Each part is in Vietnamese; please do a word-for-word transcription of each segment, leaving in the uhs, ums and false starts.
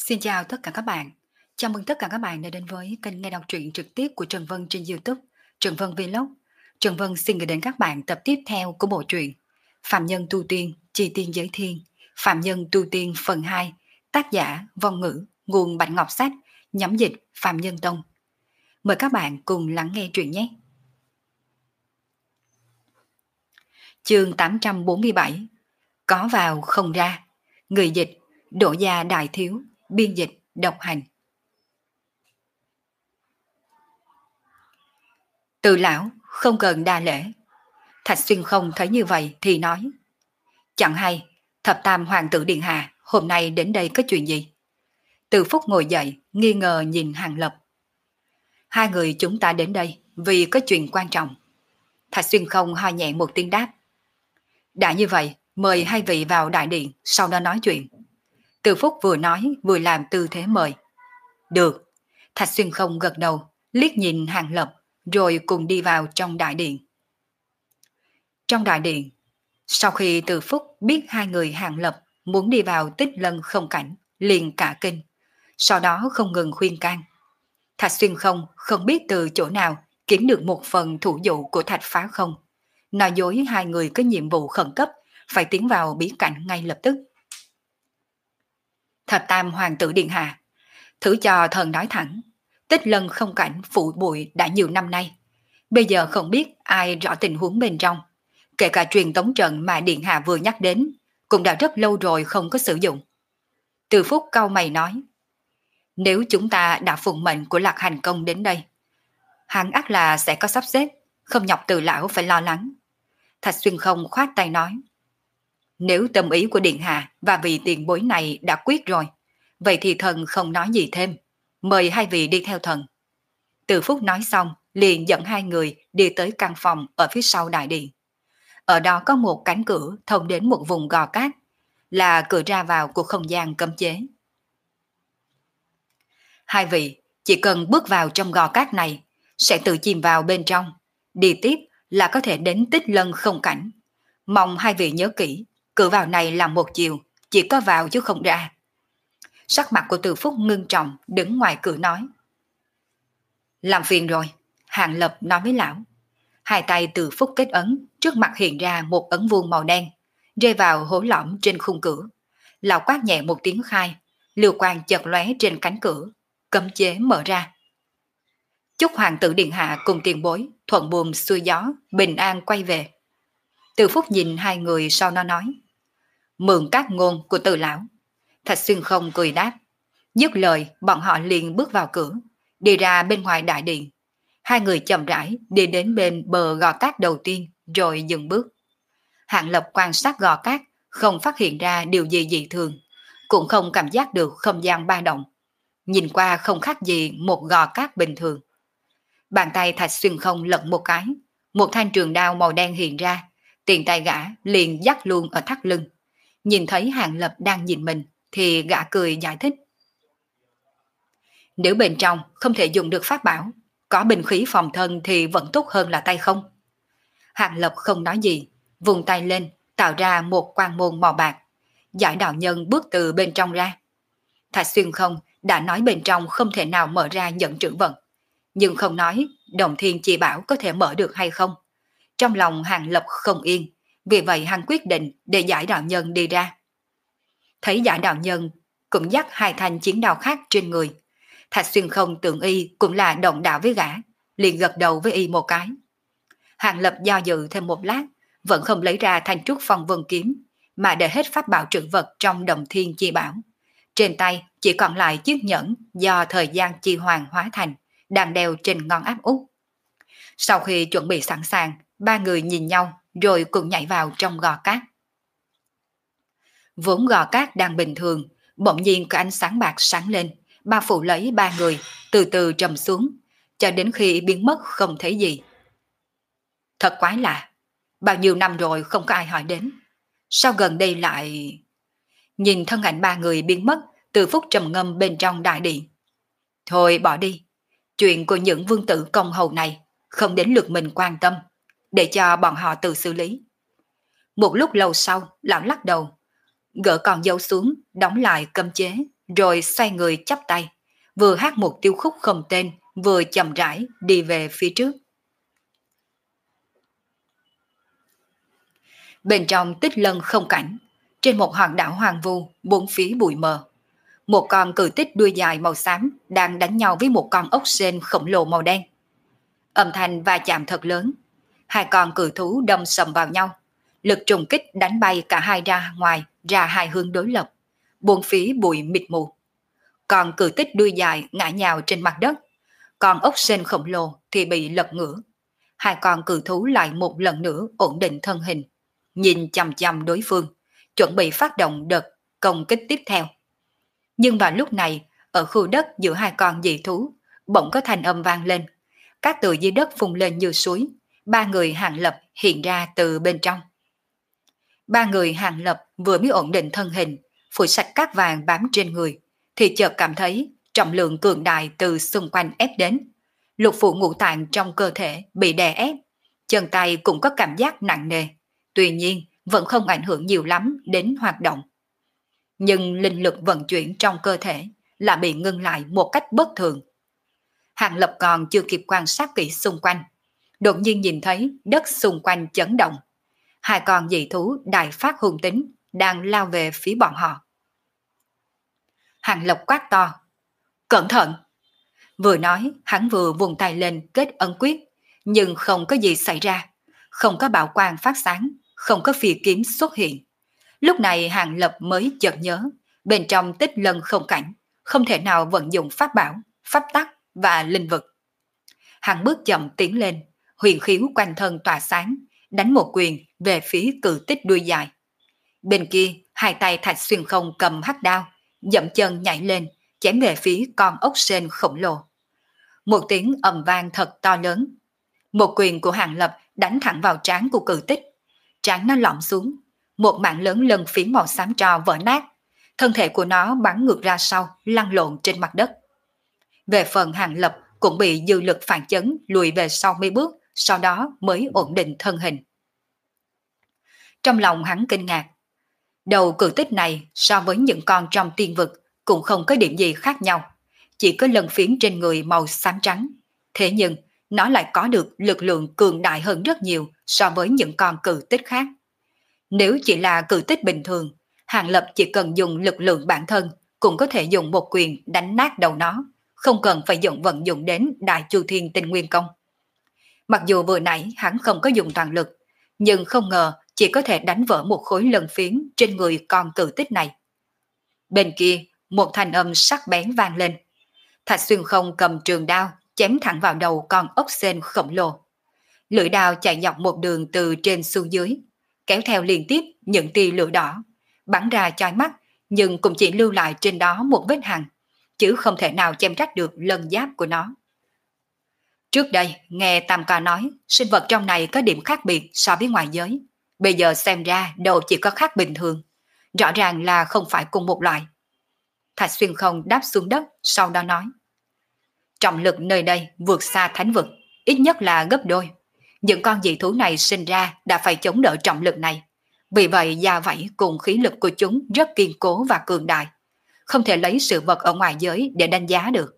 Xin chào tất cả các bạn. Chào mừng tất cả các bạn đã đến với kênh nghe đọc truyện trực tiếp của Trần Vân trên YouTube, Trần Vân Vlog. Trần Vân xin gửi đến các bạn tập tiếp theo của bộ truyện Phạm Nhân Tu Tiên, Chi Tiên Giới Thiên, Phạm Nhân Tu Tiên phần hai, tác giả Vong Ngữ, nguồn Bạch Ngọc Sách, nhắm dịch Phạm Nhân Tông. Mời các bạn cùng lắng nghe truyện nhé. Chương tám trăm bốn mươi bảy. Có vào không ra. Người dịch Đỗ Gia Đại Thiếu, biên dịch Độc Hành. Từ lão không cần đa lễ. Thạch Xuyên không thấy như vậy thì nói: Chẳng hay, thập tam hoàng tử điện hạ hôm nay đến đây có chuyện gì? Từ Phúc ngồi dậy, nghi ngờ nhìn Hàng Lập. Hai người chúng ta đến đây vì có chuyện quan trọng. Thạch Xuyên không ho nhẹ một tiếng đáp: Đã như vậy, mời hai vị vào đại điện, sau đó nói chuyện. Từ Phúc vừa nói vừa làm tư thế mời. Được. Thạch Xuyên không gật đầu, liếc nhìn Hàng Lập, rồi cùng đi vào trong đại điện. Trong đại điện, sau khi Từ Phúc biết hai người Hàng Lập muốn đi vào Tích Lân không cảnh, liền cả kinh, sau đó không ngừng khuyên can. Thạch Xuyên không không biết từ chỗ nào kiếm được một phần thủ dụ của Thạch Phá Không, nói dối hai người có nhiệm vụ khẩn cấp phải tiến vào bí cảnh ngay lập tức. Thập tam hoàng tử điện hạ, thử cho thần nói thẳng, Tích Lân không cảnh phủ bụi đã nhiều năm nay, bây giờ không biết ai rõ tình huống bên trong, kể cả truyền tống trận mà điện hạ vừa nhắc đến cũng đã rất lâu rồi không có sử dụng. Từ Phúc cau mày nói: Nếu chúng ta đã phụng mệnh của Lạc Hành Công đến đây, hắn ắt là sẽ có sắp xếp, không nhọc Từ lão phải lo lắng. Thạch Xuyên không khoát tay nói: Nếu tâm ý của điện hạ và vị tiền bối này đã quyết rồi, vậy thì thần không nói gì thêm, mời hai vị đi theo thần. Từ Phúc nói xong liền dẫn hai người đi tới căn phòng ở phía sau đại điện. Ở đó có một cánh cửa thông đến một vùng gò cát, là cửa ra vào của không gian cấm chế. Hai vị chỉ cần bước vào trong gò cát này sẽ tự chìm vào bên trong, đi tiếp là có thể đến Tích Lân không cảnh. Mong hai vị nhớ kỹ, cửa vào này là một chiều, chỉ có vào chứ không ra. Sắc mặt của Từ Phúc ngưng trọng, đứng ngoài cửa nói. Làm phiền rồi, Hàng Lập nói với lão. Hai tay Từ Phúc kết ấn, trước mặt hiện ra một ấn vuông màu đen, rơi vào hố lõm trên khung cửa. Lão quát nhẹ một tiếng khai, lưu quang chợt lóe trên cánh cửa, cấm chế mở ra. Chúc hoàng tử điện hạ cùng tiền bối thuận buồm xuôi gió, bình an quay về. Từ Phúc nhìn hai người sau nó nói: Mượn các ngôn của Từ lão. Thạch Xuyên không cười đáp. Dứt lời, bọn họ liền bước vào cửa, đi ra bên ngoài đại điện. Hai người chậm rãi đi đến bên bờ gò cát đầu tiên, rồi dừng bước. Hàng Lập quan sát gò cát, không phát hiện ra điều gì dị thường, cũng không cảm giác được không gian ba động. Nhìn qua không khác gì một gò cát bình thường. Bàn tay Thạch Xuyên không lật một cái, một thanh trường đao màu đen hiện ra, tiền tay gã liền dắt luôn ở thắt lưng. Nhìn thấy Hàng Lập đang nhìn mình thì gã cười giải thích. Nếu bên trong không thể dùng được pháp bảo, có binh khí phòng thân thì vẫn tốt hơn là tay không. Hàng Lập không nói gì, vùng tay lên tạo ra một quan môn màu bạc. Giải đạo nhân bước từ bên trong ra. Thạch Xuyên không đã nói bên trong không thể nào mở ra nhận trữ vật, nhưng không nói Đồng Thiên Chi Bảo có thể mở được hay không. Trong lòng Hàng Lập không yên, vì vậy hắn quyết định để giải đạo nhân đi ra. Thấy giải đạo nhân cũng dắt hai thanh chiến đao khác trên người, Thạch Xuyên không tưởng y cũng là đồng đạo với gã, liền gật đầu với y một cái. Hàng Lập do dự thêm một lát, vẫn không lấy ra thanh trúc phong vân kiếm, mà để hết pháp bảo trữ vật trong Đồng Thiên Chi Bảo. Trên tay chỉ còn lại chiếc nhẫn do thời gian chi hoàng hóa thành, đang đeo trên ngón áp út. Sau khi chuẩn bị sẵn sàng, ba người nhìn nhau rồi cùng nhảy vào trong gò cát. Vốn gò cát đang bình thường, bỗng nhiên có ánh sáng bạc sáng lên, bao phủ lấy ba người, từ từ trầm xuống, cho đến khi biến mất không thấy gì. Thật quái lạ, bao nhiêu năm rồi không có ai hỏi đến, sao gần đây lại... Nhìn thân ảnh ba người biến mất, Từ Phúc trầm ngâm bên trong đại điện. Thôi bỏ đi, chuyện của những vương tử công hầu này không đến lượt mình quan tâm, để cho bọn họ tự xử lý. Một lúc lâu sau, lão lắc đầu, gỡ con dấu xuống, đóng lại cấm chế, rồi xoay người chắp tay, vừa hát một tiêu khúc không tên, vừa chậm rãi đi về phía trước. Bên trong Tích Lân không cảnh, trên một hòn đảo hoang vu, bốn phía bụi mờ. Một con cự tích đuôi dài màu xám đang đánh nhau với một con ốc sên khổng lồ màu đen. Âm thanh va chạm thật lớn, hai con cự thú đâm sầm vào nhau, lực trùng kích đánh bay cả hai ra ngoài, ra hai hướng đối lập, bốn phía bụi mịt mù. Con cự tích đuôi dài ngã nhào trên mặt đất, còn ốc sên khổng lồ thì bị lật ngửa. Hai con cự thú lại một lần nữa ổn định thân hình, nhìn chằm chằm đối phương, chuẩn bị phát động đợt công kích tiếp theo. Nhưng vào lúc này, ở khu đất giữa hai con dị thú, bỗng có thanh âm vang lên. Cát từ dưới đất phun lên như suối, ba người Hàng Lập hiện ra từ bên trong. Ba người Hàng Lập vừa mới ổn định thân hình, phủi sạch cát vàng bám trên người, thì chợt cảm thấy trọng lượng cường đại từ xung quanh ép đến. Lục phủ ngũ tạng trong cơ thể bị đè ép, chân tay cũng có cảm giác nặng nề, tuy nhiên vẫn không ảnh hưởng nhiều lắm đến hoạt động. Nhưng linh lực vận chuyển trong cơ thể là bị ngưng lại một cách bất thường. Hàng Lập còn chưa kịp quan sát kỹ xung quanh, đột nhiên nhìn thấy đất xung quanh chấn động. Hai con dị thú đại phát hung tính đang lao về phía bọn họ. Hàng Lập quát to, cẩn thận! Vừa nói, hắn vừa vùng tay lên kết ấn quyết, nhưng không có gì xảy ra, không có bảo quang phát sáng, không có phi kiếm xuất hiện. Lúc này Hàng Lập mới chợt nhớ, bên trong Tích Lân không cảnh, không thể nào vận dụng pháp bảo, pháp tắc và linh vực. Hắn bước chậm tiến lên, huyền khiếu quanh thân tỏa sáng, đánh một quyền về phía cự tích đuôi dài. Bên kia, hai tay Thạch Xuyên Không cầm hắc đao, dậm chân nhảy lên, chém về phía con ốc sên khổng lồ. Một tiếng ầm vang thật to lớn. Một quyền của Hàng Lập đánh thẳng vào trán của cự tích. Trán nó lõm xuống, một mảng lớn lân phiến màu xám tro vỡ nát. Thân thể của nó bắn ngược ra sau, lăn lộn trên mặt đất. Về phần Hàng Lập cũng bị dư lực phản chấn lùi về sau mấy bước, sau đó mới ổn định thân hình. Trong lòng hắn kinh ngạc. Đầu cự tích này so với những con trong tiên vực cũng không có điểm gì khác nhau, chỉ có lân phiến trên người màu xám trắng. Thế nhưng nó lại có được lực lượng cường đại hơn rất nhiều so với những con cự tích khác. Nếu chỉ là cự tích bình thường, Hàng Lập chỉ cần dùng lực lượng bản thân cũng có thể dùng một quyền đánh nát đầu nó, không cần phải dùng vận dụng đến Đại Chu Thiên Tinh Nguyên Công. Mặc dù vừa nãy hắn không có dùng toàn lực, nhưng không ngờ chỉ có thể đánh vỡ một khối lân phiến trên người con cự tích này. Bên kia, một thanh âm sắc bén vang lên. Thạch Xuyên Không cầm trường đao chém thẳng vào đầu con ốc sên khổng lồ. Lưỡi đao chạy dọc một đường từ trên xuống dưới, kéo theo liên tiếp những tia lửa đỏ, bắn ra chói mắt, nhưng cũng chỉ lưu lại trên đó một vết hằn, chứ không thể nào chém rách được lân giáp của nó. Trước đây, nghe Tam Ca nói, sinh vật trong này có điểm khác biệt so với ngoài giới. Bây giờ xem ra đâu chỉ có khác bình thường, rõ ràng là không phải cùng một loại. Thạch Xuyên Không đáp xuống đất, sau đó nói. Trọng lực nơi đây vượt xa thánh vực, ít nhất là gấp đôi. Những con dị thú này sinh ra đã phải chống đỡ trọng lực này. Vì vậy da vảy cùng khí lực của chúng rất kiên cố và cường đại, không thể lấy sự vật ở ngoài giới để đánh giá được.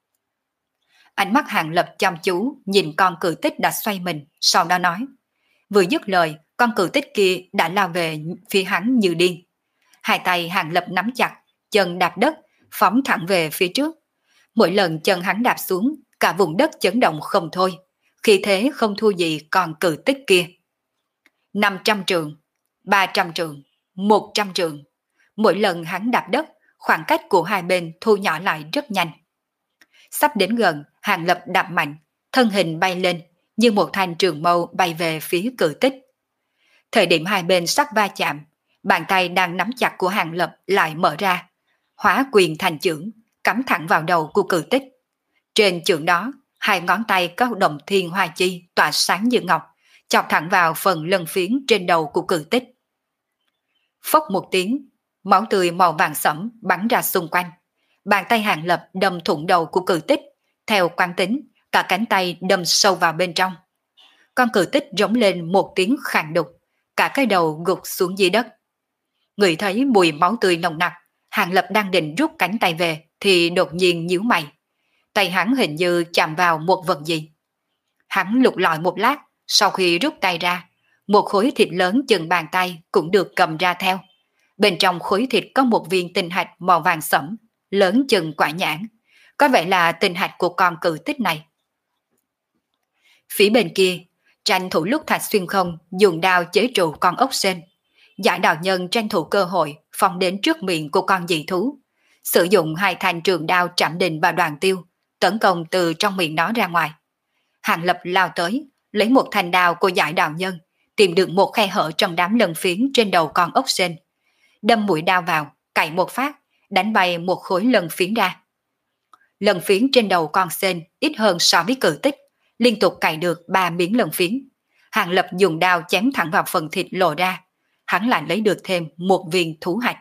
Ánh mắt Hàng Lập chăm chú nhìn con cự tích đã xoay mình, sau đó nói. Vừa dứt lời, con cự tích kia đã lao về phía hắn như điên. Hai tay Hàng Lập nắm chặt, chân đạp đất, phóng thẳng về phía trước. Mỗi lần chân hắn đạp xuống, cả vùng đất chấn động không thôi, khi thế không thua gì con cự tích kia. năm trăm trường, ba trăm trường, một trăm trường. Mỗi lần hắn đạp đất, khoảng cách của hai bên thu nhỏ lại rất nhanh. Sắp đến gần, Hàng Lập đạp mạnh, thân hình bay lên, như một thanh trường mâu bay về phía cự tích. Thời điểm hai bên sắp va chạm, bàn tay đang nắm chặt của Hàng Lập lại mở ra, hóa quyền thành chưởng, cắm thẳng vào đầu của cự tích. Trên chưởng đó, hai ngón tay có đồng thiên hoa chi tỏa sáng như ngọc, chọc thẳng vào phần lân phiến trên đầu của cự tích. Phốc một tiếng, máu tươi màu vàng sẫm bắn ra xung quanh. Bàn tay Hàng Lập đâm thủng đầu của cự tích, theo quán tính, cả cánh tay đâm sâu vào bên trong. Con cự tích rống lên một tiếng khàn đục, cả cái đầu gục xuống dưới đất. Người thấy mùi máu tươi nồng nặc, Hàng Lập đang định rút cánh tay về thì đột nhiên nhíu mày. Tay hắn hình như chạm vào một vật gì. Hắn lục lọi một lát, sau khi rút tay ra, một khối thịt lớn chừng bàn tay cũng được cầm ra theo. Bên trong khối thịt có một viên tinh hạch màu vàng sẫm, lớn chừng quả nhãn. Có vẻ là tinh hạch của con cự tích này. Phía bên kia, tranh thủ lúc Thạch Xuyên Không dùng đao chế trụ con ốc sên. Giải đạo nhân tranh thủ cơ hội phóng đến trước miệng của con dị thú, sử dụng hai thanh trường đao trảm định và đoàn tiêu, tấn công từ trong miệng nó ra ngoài. Hàng Lập lao tới, lấy một thanh đao của giải đạo nhân, tìm được một khe hở trong đám lân phiến trên đầu con ốc sên. Đâm mũi đao vào, cạy một phát, đánh bay một khối lân phiến ra. Lân phiến trên đầu con sên ít hơn so với cự tích, liên tục cạy được ba miếng lân phiến. Hàng Lập dùng đao chém thẳng vào phần thịt lộ ra, hắn lại lấy được thêm một viên thú hạch.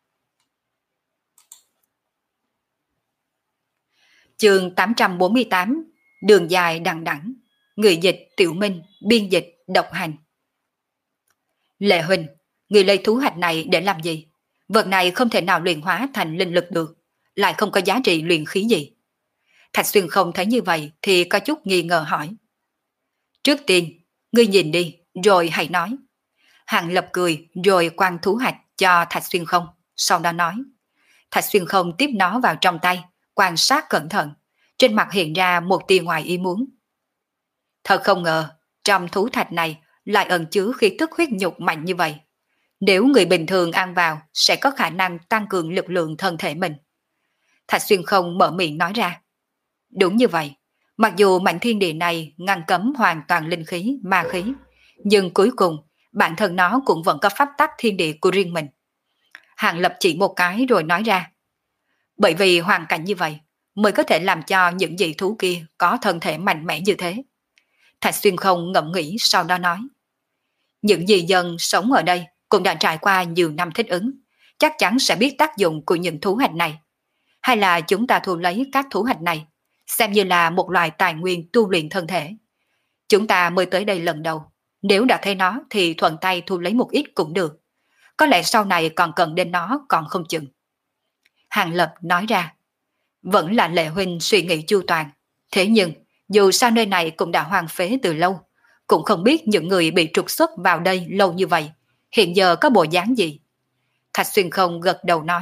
Chương tám trăm bốn mươi tám, đường dài đằng đẵng, người dịch Tiểu Minh, biên dịch Độc Hành. Lệ huynh, người lấy thú hạch này để làm gì? Vật này không thể nào luyện hóa thành linh lực được, lại không có giá trị luyện khí gì. Thạch Xuyên Không thấy như vậy thì có chút nghi ngờ hỏi. Trước tiên, ngươi nhìn đi, rồi hãy nói. Hàng Lập cười rồi quăng thú hạch cho Thạch Xuyên Không, sau đó nói. Thạch Xuyên Không tiếp nó vào trong tay, quan sát cẩn thận, trên mặt hiện ra một tia ngoài ý muốn. Thật không ngờ, trong thú thạch này lại ẩn chứa khí tức huyết nhục mạnh như vậy. Nếu người bình thường ăn vào sẽ có khả năng tăng cường lực lượng thân thể mình. Thạch Xuyên Không mở miệng nói ra. Đúng như vậy, mặc dù mảnh thiên địa này ngăn cấm hoàn toàn linh khí, ma khí, nhưng cuối cùng bản thân nó cũng vẫn có pháp tắc thiên địa của riêng mình. Hàng Lập chỉ một cái rồi nói ra. Bởi vì hoàn cảnh như vậy mới có thể làm cho những dị thú kia có thân thể mạnh mẽ như thế. Thạch Xuyên Không ngẫm nghĩ sau đó nói. Những dị dân sống ở đây cũng đã trải qua nhiều năm thích ứng, chắc chắn sẽ biết tác dụng của những thú hạch này. Hay là chúng ta thu lấy các thú hạch này, xem như là một loại tài nguyên tu luyện thân thể. Chúng ta mới tới đây lần đầu, nếu đã thấy nó thì thuận tay thu lấy một ít cũng được. Có lẽ sau này còn cần đến nó còn không chừng. Hàng Lập nói ra. Vẫn là Lệ huynh suy nghĩ chu toàn. Thế nhưng, dù sao nơi này cũng đã hoang phế từ lâu, cũng không biết những người bị trục xuất vào đây lâu như vậy, hiện giờ có bộ dáng gì. Thạch Xuyên Không gật đầu nói.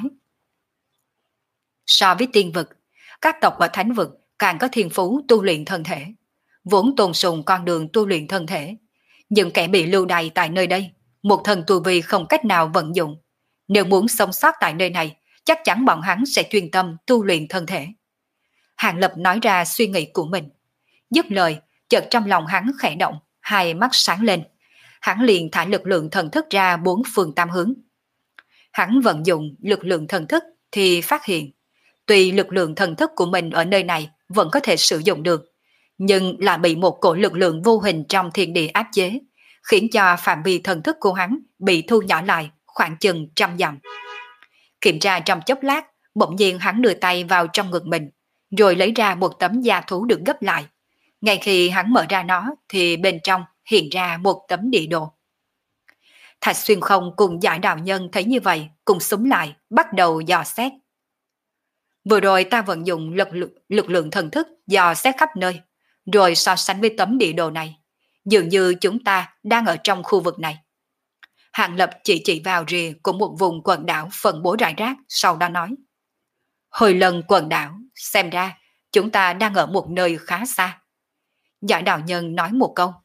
So với tiên vực, các tộc ở thánh vực càng có thiên phú tu luyện thân thể, vốn tôn sùng con đường tu luyện thân thể. Những kẻ bị lưu đày tại nơi đây, một thần tu vi không cách nào vận dụng. Nếu muốn sống sót tại nơi này, chắc chắn bọn hắn sẽ chuyên tâm tu luyện thân thể. Hàng Lập nói ra suy nghĩ của mình. Dứt lời, chợt trong lòng hắn khẽ động, hai mắt sáng lên. Hắn liền thả lực lượng thần thức ra bốn phương tam hướng. Hắn vận dụng lực lượng thần thức thì phát hiện, tuy lực lượng thần thức của mình ở nơi này vẫn có thể sử dụng được, nhưng là bị một cổ lực lượng vô hình trong thiên địa áp chế, khiến cho phạm vi thần thức của hắn bị thu nhỏ lại khoảng chừng trăm dặm. Kiểm tra trong chốc lát, bỗng nhiên hắn đưa tay vào trong ngực mình, rồi lấy ra một tấm da thú được gấp lại. Ngay khi hắn mở ra nó thì bên trong hiện ra một tấm địa đồ. Thạch Xuyên Không cùng Giải đạo nhân thấy như vậy, cùng súng lại, bắt đầu dò xét. Vừa rồi ta vận dụng lực, lực, lực lượng thần thức dò xét khắp nơi, rồi so sánh với tấm địa đồ này. Dường như chúng ta đang ở trong khu vực này. Hàng Lập chỉ chỉ vào rìa của một vùng quần đảo phân bố rải rác, sau đó nói. Hồi lần quần đảo, xem ra chúng ta đang ở một nơi khá xa. Giải đạo nhân nói một câu.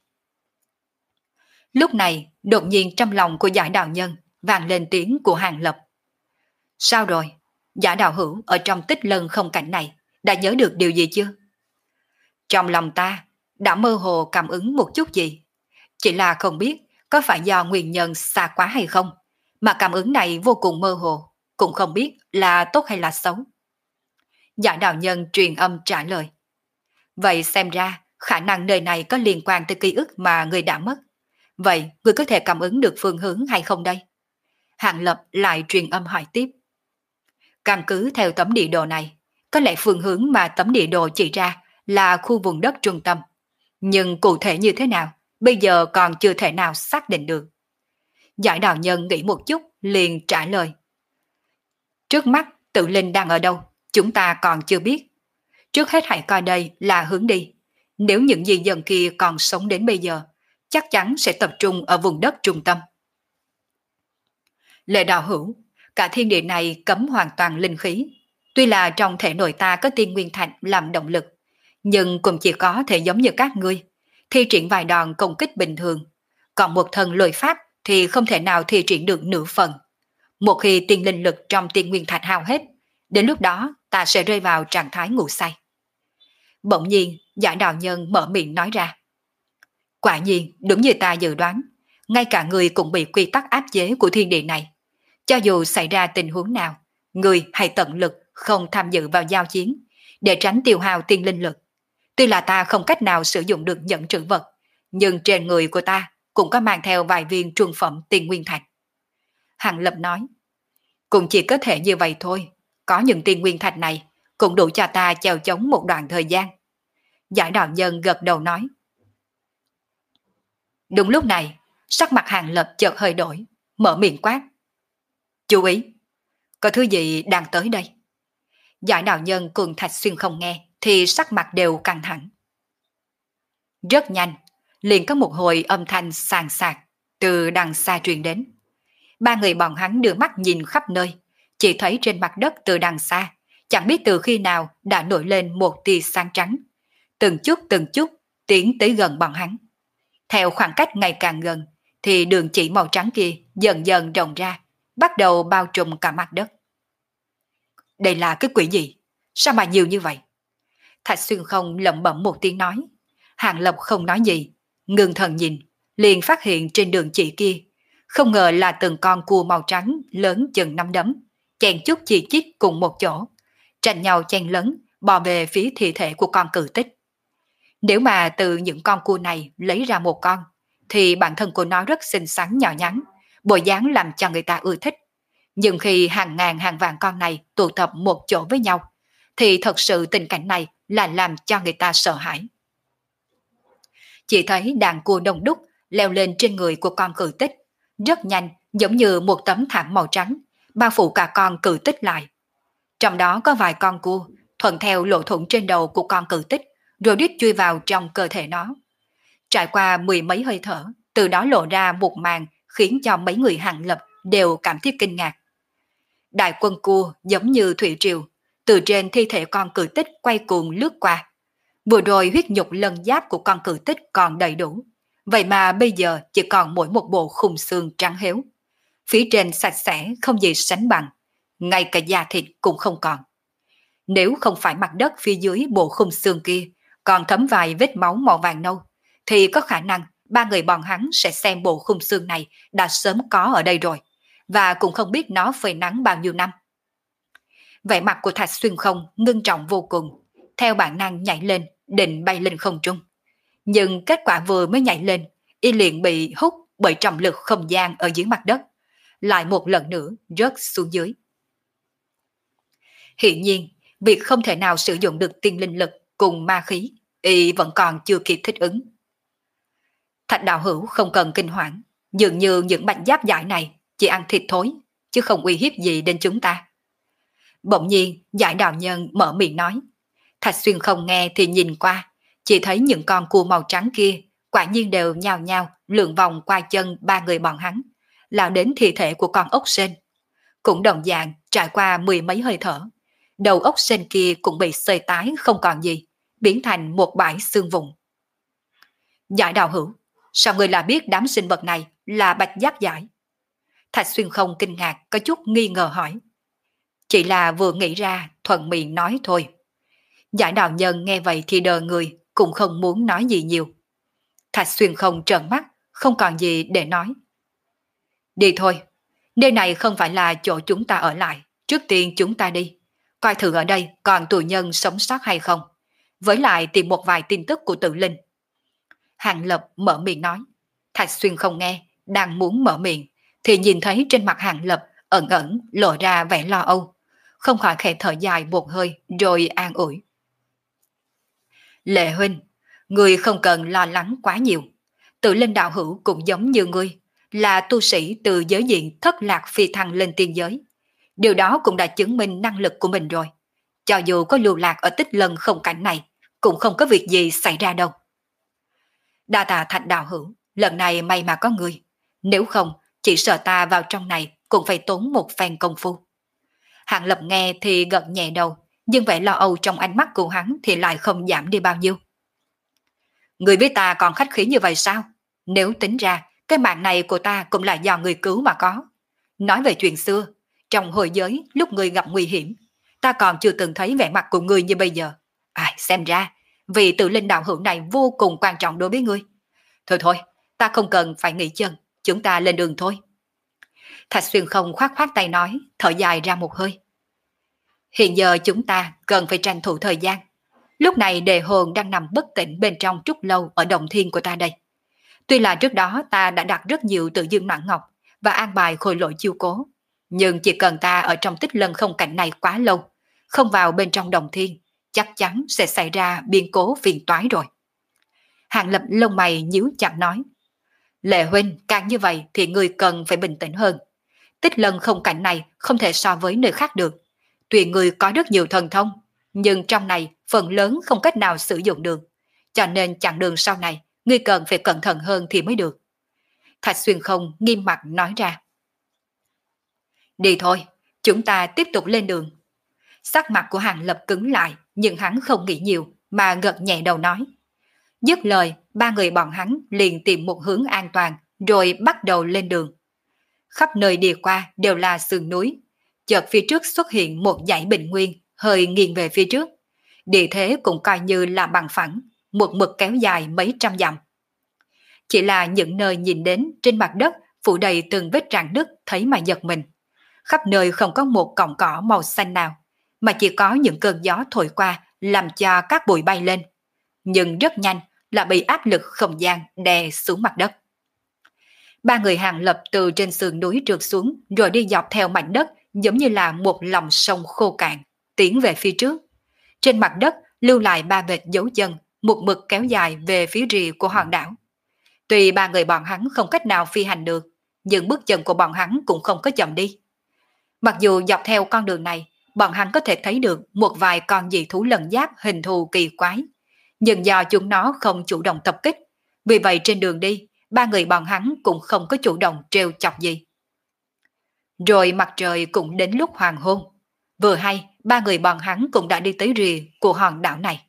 Lúc này, đột nhiên trong lòng của giải đạo nhân vang lên tiếng của Hàng Lập. Sao rồi? Giả đạo hữu ở trong tích lân không cảnh này đã nhớ được điều gì chưa? Trong lòng ta đã mơ hồ cảm ứng một chút gì. Chỉ là không biết có phải do nguyên nhân xa quá hay không, mà cảm ứng này vô cùng mơ hồ, cũng không biết là tốt hay là xấu. Giả đạo nhân truyền âm trả lời. Vậy xem ra khả năng nơi này có liên quan tới ký ức mà người đã mất. Vậy người có thể cảm ứng được phương hướng hay không đây? Hàng Lập lại truyền âm hỏi tiếp. Căn cứ theo tấm địa đồ này, có lẽ phương hướng mà tấm địa đồ chỉ ra là khu vùng đất trung tâm. Nhưng cụ thể như thế nào, bây giờ còn chưa thể nào xác định được. Giải đạo nhân nghĩ một chút, liền trả lời. Trước mắt tự linh đang ở đâu, chúng ta còn chưa biết. Trước hết hãy coi đây là hướng đi. Nếu những di dân kia còn sống đến bây giờ, chắc chắn sẽ tập trung ở vùng đất trung tâm. Lệ đạo hữu, cả thiên địa này cấm hoàn toàn linh khí. Tuy là trong thể nội ta có tiên nguyên thạch làm động lực, nhưng cũng chỉ có thể giống như các ngươi, thi triển vài đòn công kích bình thường. Còn một thần lôi pháp thì không thể nào thi triển được nửa phần. Một khi tiên linh lực trong tiên nguyên thạch hao hết, đến lúc đó ta sẽ rơi vào trạng thái ngủ say. Bỗng nhiên, Giải đạo nhân mở miệng nói ra. Quả nhiên, đúng như ta dự đoán, ngay cả người cũng bị quy tắc áp chế của thiên địa này. Cho dù xảy ra tình huống nào, người hãy tận lực không tham dự vào giao chiến, để tránh tiêu hao tiên linh lực. Tuy là ta không cách nào sử dụng được nhận trữ vật, nhưng trên người của ta cũng có mang theo vài viên trung phẩm tiên nguyên thạch. Hàng Lập nói, cũng chỉ có thể như vậy thôi, có những tiên nguyên thạch này cũng đủ cho ta chèo chống một đoạn thời gian. Giải đạo nhân gật đầu nói. Đúng lúc này, sắc mặt Hàng Lập chợt hơi đổi, mở miệng quát. Chú ý, có thứ gì đang tới đây? Giải đạo nhân cùng Thạch Xuyên không nghe, thì sắc mặt đều căng thẳng. Rất nhanh, liền có một hồi âm thanh sàn sạc từ đằng xa truyền đến. Ba người bọn hắn đưa mắt nhìn khắp nơi, chỉ thấy trên mặt đất từ đằng xa, chẳng biết từ khi nào đã nổi lên một tia sáng trắng. Từng chút từng chút tiến tới gần bọn hắn. Theo khoảng cách ngày càng gần, thì đường chỉ màu trắng kia dần dần rộng ra, bắt đầu bao trùm cả mặt đất. Đây là cái quỷ gì? Sao mà nhiều như vậy? Thạch Xuyên không lẩm bẩm một tiếng nói. Hàng Lập không nói gì, ngưng thần nhìn, liền phát hiện trên đường chỉ kia, không ngờ là từng con cua màu trắng lớn chừng nắm đấm, chèn chút chỉ chít cùng một chỗ, tranh nhau chen lấn, bò về phía thi thể của con cự tích. Nếu mà từ những con cua này lấy ra một con, thì bản thân của nó rất xinh xắn nhỏ nhắn, bộ dáng làm cho người ta ưa thích. Nhưng khi hàng ngàn hàng vạn con này tụ tập một chỗ với nhau, thì thật sự tình cảnh này là làm cho người ta sợ hãi. Chỉ thấy đàn cua đông đúc leo lên trên người của con cự tích, rất nhanh giống như một tấm thảm màu trắng, bao phủ cả con cự tích lại. Trong đó có vài con cua thuận theo lỗ thủng trên đầu của con cự tích, rồi đít chui vào trong cơ thể nó. Trải qua mười mấy hơi thở, từ đó lộ ra một màn khiến cho mấy người Hàng Lập đều cảm thấy kinh ngạc. Đại quân cua giống như thủy triều, từ trên thi thể con cự tích quay cuồng lướt qua. Vừa rồi huyết nhục lân giáp của con cự tích còn đầy đủ, vậy mà bây giờ chỉ còn mỗi một bộ khung xương trắng héo. Phía trên sạch sẽ không gì sánh bằng, ngay cả da thịt cũng không còn. Nếu không phải mặt đất phía dưới bộ khung xương kia còn thấm vài vết máu màu vàng nâu, thì có khả năng ba người bọn hắn sẽ xem bộ khung xương này đã sớm có ở đây rồi, và cũng không biết nó phơi nắng bao nhiêu năm. Vẻ mặt của Thạch Xuyên không ngưng trọng vô cùng, theo bản năng nhảy lên, định bay lên không trung. Nhưng kết quả vừa mới nhảy lên, y liền bị hút bởi trọng lực không gian ở dưới mặt đất, lại một lần nữa rớt xuống dưới. Hiển nhiên, việc không thể nào sử dụng được tiên linh lực cùng ma khí, y vẫn còn chưa kịp thích ứng. Thạch đạo hữu không cần kinh hoảng, dường như những bạch giáp giải này chỉ ăn thịt thối, chứ không uy hiếp gì đến chúng ta. Bỗng nhiên, giải đạo nhân mở miệng nói. Thạch Xuyên không nghe thì nhìn qua, chỉ thấy những con cua màu trắng kia quả nhiên đều nhào nhào lượn vòng qua chân ba người bọn hắn, lao đến thi thể của con ốc sên. Cũng đồng dạng trải qua mười mấy hơi thở, đầu ốc sên kia cũng bị xơi tái không còn gì, biến thành một bãi xương vụn. Giải đạo hữu, sao người là biết đám sinh vật này là bạch giáp giải? Thạch Xuyên không kinh ngạc, có chút nghi ngờ hỏi. Chỉ là vừa nghĩ ra, thuận miệng nói thôi. Giải đạo nhân nghe vậy thì đờ người, cũng không muốn nói gì nhiều. Thạch Xuyên không trợn mắt, không còn gì để nói. Đi thôi, nơi này không phải là chỗ chúng ta ở lại, trước tiên chúng ta đi, coi thử ở đây còn tù nhân sống sót hay không, với lại tìm một vài tin tức của Tự Linh. Hàng Lập mở miệng nói. Thạch Xuyên không nghe, đang muốn mở miệng, thì nhìn thấy trên mặt Hàng Lập ẩn ẩn lộ ra vẻ lo âu, không khỏi khẽ thở dài một hơi rồi an ủi. Lệ huynh, người không cần lo lắng quá nhiều. Tự Linh đạo hữu cũng giống như ngươi, là tu sĩ từ giới diện thất lạc phi thăng lên tiên giới. Điều đó cũng đã chứng minh năng lực của mình rồi. Cho dù có lưu lạc ở tích lân không cảnh này, cũng không có việc gì xảy ra đâu. Đa tạ Thạch đạo hữu, lần này may mà có người. Nếu không, chỉ sợ ta vào trong này cũng phải tốn một phen công phu. Hạng Lập nghe thì gật nhẹ đầu, nhưng vẻ lo âu trong ánh mắt của hắn thì lại không giảm đi bao nhiêu. Người với ta còn khách khí như vậy sao? Nếu tính ra, cái mạng này của ta cũng là do người cứu mà có. Nói về chuyện xưa, trong hồi giới lúc người gặp nguy hiểm, ta còn chưa từng thấy vẻ mặt của người như bây giờ. Ai, xem ra, vì tự linh đạo hữu này vô cùng quan trọng đối với ngươi. Thôi thôi, ta không cần phải nghỉ chân, chúng ta lên đường thôi. Thạch Xuyên không khoát khoát tay nói, thở dài ra một hơi. Hiện giờ chúng ta cần phải tranh thủ thời gian. Lúc này đề hồn đang nằm bất tỉnh bên trong trúc lâu ở đồng thiên của ta đây. Tuy là trước đó ta đã đặt rất nhiều tự dương noãn ngọc và an bài khôi lỗi chiêu cố, nhưng chỉ cần ta ở trong tích lân không cảnh này quá lâu, không vào bên trong đồng thiên, chắc chắn sẽ xảy ra biến cố phiền toái rồi. Hàng Lập lông mày nhíu chặt nói. Lệ huynh, càng như vậy thì người cần phải bình tĩnh hơn. Tích lân không cảnh này không thể so với nơi khác được. Tuy người có rất nhiều thần thông, nhưng trong này phần lớn không cách nào sử dụng được. Cho nên chặng đường sau này, ngươi cần phải cẩn thận hơn thì mới được. Thạch Xuyên không nghiêm mặt nói ra. Đi thôi, chúng ta tiếp tục lên đường. Sắc mặt của Hàng Lập cứng lại, nhưng hắn không nghĩ nhiều, mà gật nhẹ đầu nói. Dứt lời, ba người bọn hắn liền tìm một hướng an toàn, rồi bắt đầu lên đường. Khắp nơi đi qua đều là sườn núi. Chợt phía trước xuất hiện một dãy bình nguyên, hơi nghiêng về phía trước. Địa thế cũng coi như là bằng phẳng, một mực kéo dài mấy trăm dặm. Chỉ là những nơi nhìn đến trên mặt đất phủ đầy từng vết rạn nứt thấy mà giật mình. Khắp nơi không có một cọng cỏ màu xanh nào, mà chỉ có những cơn gió thổi qua làm cho các bụi bay lên. Nhưng rất nhanh là bị áp lực không gian đè xuống mặt đất. Ba người Hàng Lập từ trên sườn núi trượt xuống rồi đi dọc theo mảnh đất giống như là một lòng sông khô cạn, tiến về phía trước. Trên mặt đất lưu lại ba vệt dấu chân, một mực kéo dài về phía rìa của hòn đảo. Tuy ba người bọn hắn không cách nào phi hành được, nhưng bước chân của bọn hắn cũng không có chậm đi. Mặc dù dọc theo con đường này, bọn hắn có thể thấy được một vài con dị thú lân giáp hình thù kỳ quái, nhưng do chúng nó không chủ động tập kích, vì vậy trên đường đi, ba người bọn hắn cũng không có chủ động trêu chọc gì. Rồi mặt trời cũng đến lúc hoàng hôn. Vừa hay, ba người bọn hắn cũng đã đi tới rìa của hòn đảo này.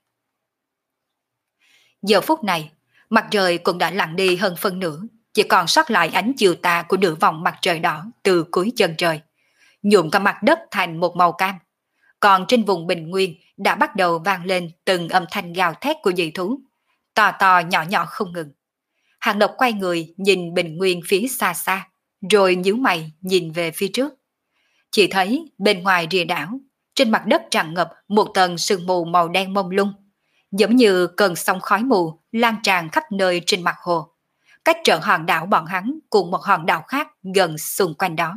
Giờ phút này, mặt trời cũng đã lặn đi hơn phân nửa, chỉ còn sót lại ánh chiều tà của nửa vòng mặt trời đỏ từ cuối chân trời, nhuộm cả mặt đất thành một màu cam. Còn trên vùng bình nguyên đã bắt đầu vang lên từng âm thanh gào thét của dị thú, to to nhỏ nhỏ không ngừng. Hàng Lập quay người nhìn bình nguyên phía xa xa, rồi nhíu mày nhìn về phía trước. Chỉ thấy bên ngoài rìa đảo, trên mặt đất tràn ngập một tầng sương mù màu đen mông lung, giống như cơn sóng khói mù lan tràn khắp nơi trên mặt hồ, cách trở hòn đảo bọn hắn cùng một hòn đảo khác gần xung quanh đó.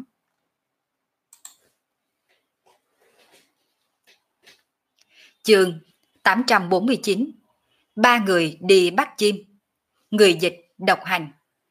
Chương tám trăm bốn mươi chín. Ba người đi bắt chim. Người dịch độc hành.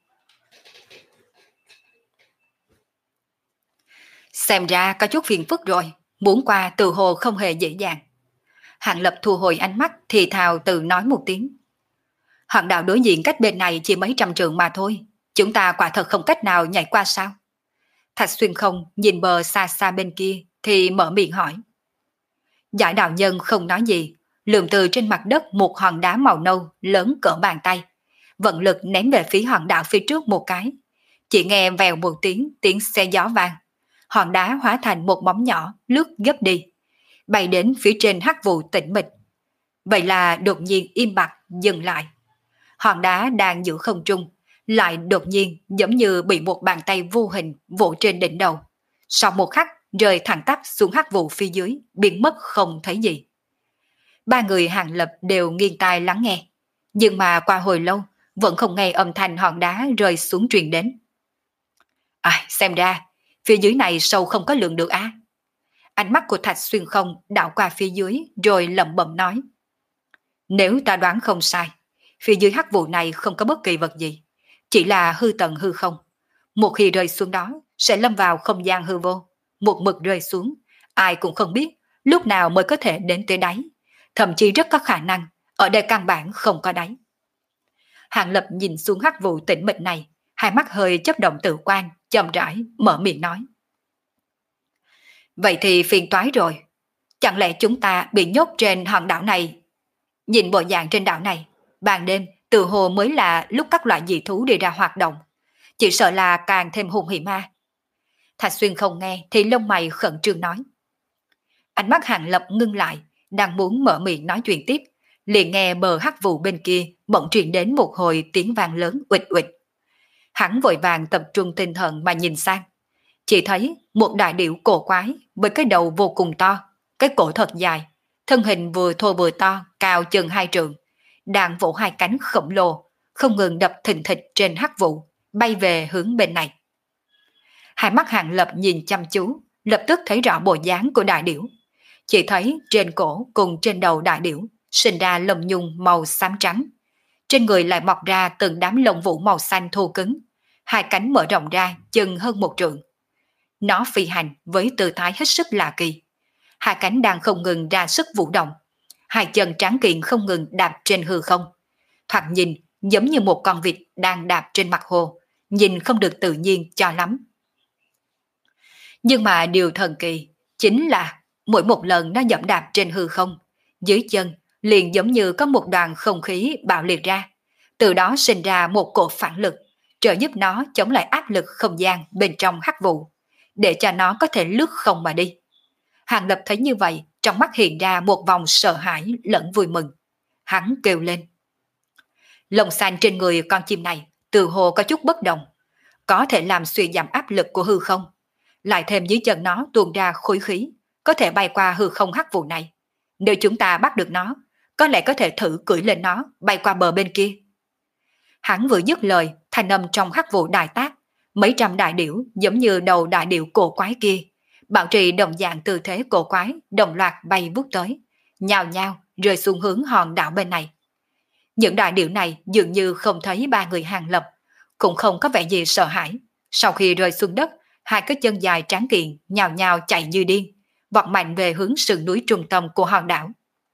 Xem ra có chút phiền phức rồi, muốn qua từ hồ không hề dễ dàng. Hạng Lập thu hồi ánh mắt thì thào tự nói một tiếng. Hòn đảo đối diện cách bên này chỉ mấy trăm trượng mà thôi, chúng ta quả thật không cách nào nhảy qua sao? Thạch Xuyên không nhìn bờ xa xa bên kia thì mở miệng hỏi. Giải đạo nhân không nói gì, lượm từ trên mặt đất một hòn đá màu nâu lớn cỡ bàn tay, vận lực ném về phía hòn đảo phía trước một cái. Chỉ nghe vèo một tiếng tiếng xe gió vang, hòn đá hóa thành một bóng nhỏ lướt gấp đi, bay đến phía trên hắc vụ tĩnh mịch. Vậy là đột nhiên im bặt dừng lại. Hòn đá đang giữ không trung, lại đột nhiên giống như bị một bàn tay vô hình vỗ trên đỉnh đầu. Sau một khắc rơi thẳng tắp xuống hắc vụ phía dưới, biến mất không thấy gì. Ba người Hàng Lập đều nghiêng tai lắng nghe, nhưng mà qua hồi lâu vẫn không nghe âm thanh hòn đá rơi xuống truyền đến. À, xem ra phía dưới này sâu không có lượng được á. À? Ánh mắt của Thạch Xuyên không đảo qua phía dưới rồi lẩm bẩm nói. Nếu ta đoán không sai, phía dưới hắc vụ này không có bất kỳ vật gì, chỉ là hư tầng hư không. Một khi rơi xuống đó sẽ lâm vào không gian hư vô, một mực rơi xuống, ai cũng không biết lúc nào mới có thể đến tới đáy, thậm chí rất có khả năng ở đây căn bản không có đáy. Hàng Lập nhìn xuống hắc vụ tĩnh mịch này, hai mắt hơi chớp động tự quan, chậm rãi mở miệng nói. Vậy thì phiền toái rồi, chẳng lẽ chúng ta bị nhốt trên hòn đảo này? Nhìn bộ dạng trên đảo này, ban đêm từ hồ mới là lúc các loại dị thú đi ra hoạt động, chỉ sợ là càng thêm hung hiểm ma. Thạch Xuyên không nghe thì lông mày khẩn trương nói. Ánh mắt Hàng Lập ngưng lại, đang muốn mở miệng nói chuyện tiếp, liền nghe bờ hắc vụ bên kia bỗng truyền đến một hồi tiếng vang lớn uịch uịch. Hắn vội vàng tập trung tinh thần mà nhìn sang, chỉ thấy một đại điểu cổ quái với cái đầu vô cùng to, cái cổ thật dài, thân hình vừa thô vừa to, cao chừng hai trượng, đang vỗ hai cánh khổng lồ, không ngừng đập thình thịch trên hắc vụ, bay về hướng bên này. Hai mắt Hàng Lập nhìn chăm chú, lập tức thấy rõ bộ dáng của đại điểu. Chỉ thấy trên cổ cùng trên đầu đại điểu sinh ra lông nhung màu xám trắng. Trên người lại mọc ra từng đám lông vũ màu xanh thô cứng, hai cánh mở rộng ra chừng hơn một trượng. Nó phi hành với tư thái hết sức lạ kỳ. Hai cánh đang không ngừng ra sức vũ động, hai chân tráng kiện không ngừng đạp trên hư không. Thoạt nhìn giống như một con vịt đang đạp trên mặt hồ, nhìn không được tự nhiên cho lắm. Nhưng mà điều thần kỳ chính là mỗi một lần nó dẫm đạp trên hư không, dưới chân liền giống như có một đoàn không khí bạo liệt ra, từ đó sinh ra một cổ phản lực, trợ giúp nó chống lại áp lực không gian bên trong hắc vụ, để cho nó có thể lướt không mà đi. Hàng Lập thấy như vậy, trong mắt hiện ra một vòng sợ hãi lẫn vui mừng. Hắn kêu lên. Lông xanh trên người con chim này từ hồ có chút bất động, có thể làm suy giảm áp lực của hư không. Lại thêm dưới chân nó tuôn ra khối khí, có thể bay qua hư không hắc vụ này. Nếu chúng ta bắt được nó, có lẽ có thể thử cưỡi lên nó, bay qua bờ bên kia. Hắn vừa dứt lời, thanh âm trong hắc vụ đại tác, mấy trăm đại điểu giống như đầu đại điểu cổ quái kia, bảo trì đồng dạng tư thế cổ quái, đồng loạt bay vút tới, nhào nhào rơi xuống hướng hòn đảo bên này. Những đại điểu này dường như không thấy ba người Hàng Lập, cũng không có vẻ gì sợ hãi. Sau khi rơi xuống đất, hai cái chân dài tráng kiện nhào nhào chạy như điên, vọt mạnh về hướng sườn núi trung tâm của hòn đảo.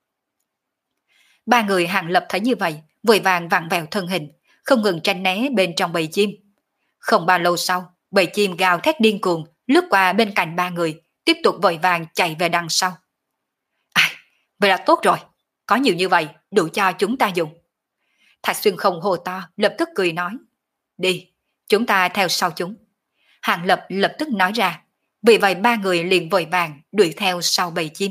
Ba người Hàng Lập thấy như vậy, vội vàng vặn vẹo thân hình, không ngừng tránh né bên trong bầy chim. Không bao lâu sau, bầy chim gào thét điên cuồng lướt qua bên cạnh ba người, tiếp tục vội vàng chạy về đằng sau. Ai, vậy là tốt rồi, có nhiều như vậy đủ cho chúng ta dùng. Thạch Xuyên không hô to, lập tức cười nói. Đi, chúng ta theo sau chúng. Hàng Lập lập tức nói ra, vì vậy ba người liền vội vàng đuổi theo sau bầy chim.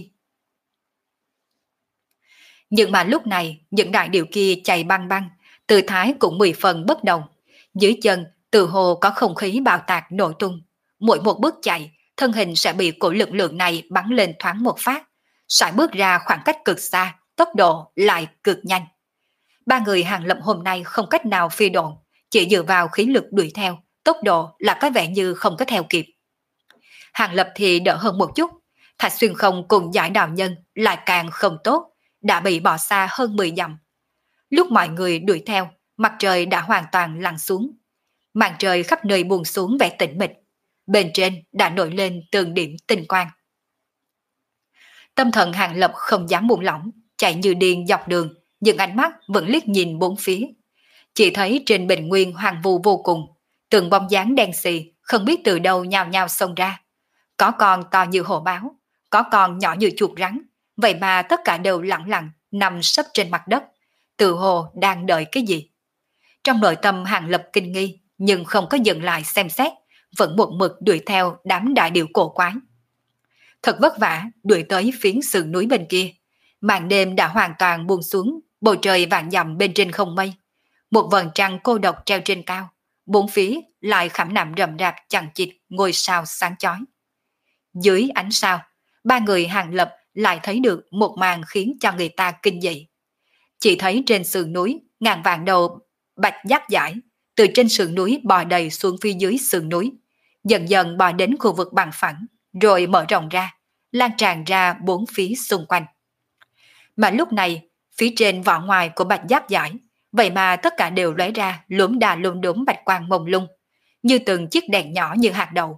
Nhưng mà lúc này, những đại điểu kia chạy băng băng, tư thái cũng mười phần bất đồng. Dưới chân, từ hồ có không khí bạo tạc nổ tung. Mỗi một bước chạy, thân hình sẽ bị cổ lực lượng này bắn lên thoáng một phát, sải bước ra khoảng cách cực xa, tốc độ lại cực nhanh. Ba người Hàng Lập hôm nay không cách nào phi độn, chỉ dựa vào khí lực đuổi theo, tốc độ là có vẻ như không có theo kịp. Hàng Lập thì đỡ hơn một chút, Thạch Xuyên không cùng giải đạo nhân lại càng không tốt, đã bị bỏ xa hơn mười dặm. Lúc mọi người đuổi theo, mặt trời đã hoàn toàn lặn xuống. Màn trời khắp nơi buông xuống vẻ tĩnh mịch, bên trên đã nổi lên từng điểm tinh quang. Tâm thần Hàng Lập không dám buông lỏng, chạy như điên dọc đường, nhưng ánh mắt vẫn liếc nhìn bốn phía. Chỉ thấy trên bình nguyên hoang vu vô cùng, từng bóng dáng đen xì không biết từ đâu nhào nhào xông ra. Có con to như hổ báo, có con nhỏ như chuột rắn, vậy mà tất cả đều lặng lặng nằm sấp trên mặt đất, tự hồ đang đợi cái gì. Trong nội tâm Hàng Lập kinh nghi, nhưng không có dừng lại xem xét, vẫn một mực đuổi theo đám đại điểu cổ quái. Thật vất vả đuổi tới phiến sườn núi bên kia, màn đêm đã hoàn toàn buông xuống, bầu trời vạn dặm bên trên không mây. Một vầng trăng cô độc treo trên cao, bốn phía lại khảm nạm rậm rạp chằng chịt ngôi sao sáng chói. Dưới ánh sao, ba người Hàng Lập lại thấy được một màn khiến cho người ta kinh dị. Chỉ thấy trên sườn núi, ngàn vạn đầu bạch giác giải từ trên sườn núi bò đầy xuống phía dưới sườn núi, dần dần bò đến khu vực bằng phẳng, rồi mở rộng ra, lan tràn ra bốn phía xung quanh. Mà lúc này, phía trên vỏ ngoài của bạch giác giải, vậy mà tất cả đều lóe ra lốm đà lốm đốm bạch quang mông lung, như từng chiếc đèn nhỏ như hạt đậu,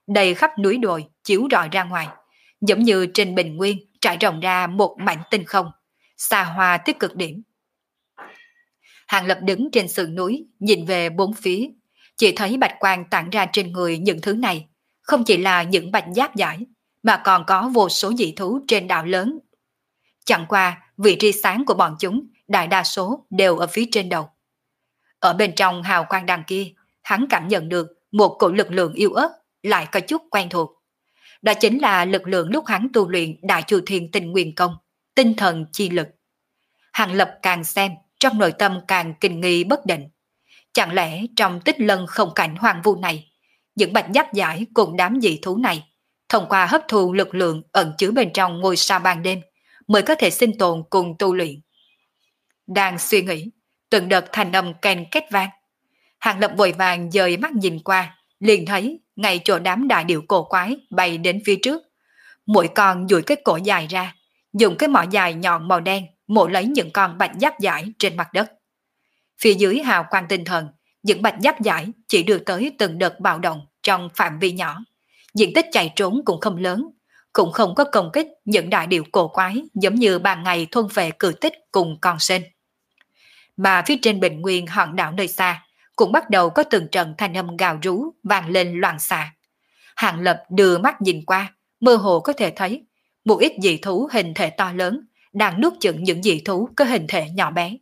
đầy khắp núi đồi chiếu rọi ra ngoài, giống như trên bình nguyên trải rộng ra một mảnh tinh không, xa hoa tới cực điểm. Hàng Lập đứng trên sườn núi, nhìn về bốn phía, chỉ thấy bạch quang tản ra trên người những thứ này, không chỉ là những bạch giáp giải, mà còn có vô số dị thú trên đảo lớn. Chẳng qua, vị trí sáng của bọn chúng, đại đa số đều ở phía trên đầu. Ở bên trong hào quang đằng kia, hắn cảm nhận được một cổ lực lượng yếu ớt, lại có chút quen thuộc. Đó chính là lực lượng lúc hắn tu luyện Đại Chu Thiên Tinh Nguyên Công, tinh thần chi lực. Hàng Lập càng xem, trong nội tâm càng kinh nghi bất định. Chẳng lẽ trong tích lân không cảnh hoàng vu này, những bạch giáp giải cùng đám dị thú này, thông qua hấp thu lực lượng ẩn chứa bên trong ngôi sao ban đêm, mới có thể sinh tồn cùng tu luyện. Đang suy nghĩ, từng đợt thanh âm ken két vang. Hàng Lập vội vàng dời mắt nhìn qua, liền thấy ngay chỗ đám đại điểu cổ quái bay đến phía trước. Mỗi con duỗi cái cổ dài ra, dùng cái mỏ dài nhọn màu đen mổ lấy những con bạch giáp giải trên mặt đất. Phía dưới hào quang tinh thần, những bạch giáp giải chỉ đưa tới từng đợt bạo động trong phạm vi nhỏ. Diện tích chạy trốn cũng không lớn, cũng không có công kích những đại điểu cổ quái giống như ban ngày thôn về cử tích cùng con sen. Mà phía trên bình nguyên hòn đảo nơi xa, cũng bắt đầu có từng trận thanh âm gào rú vang lên loạn xạ. Hàng Lập đưa mắt nhìn qua, mơ hồ có thể thấy một ít dị thú hình thể to lớn đang nuốt chửng những dị thú có hình thể nhỏ bé.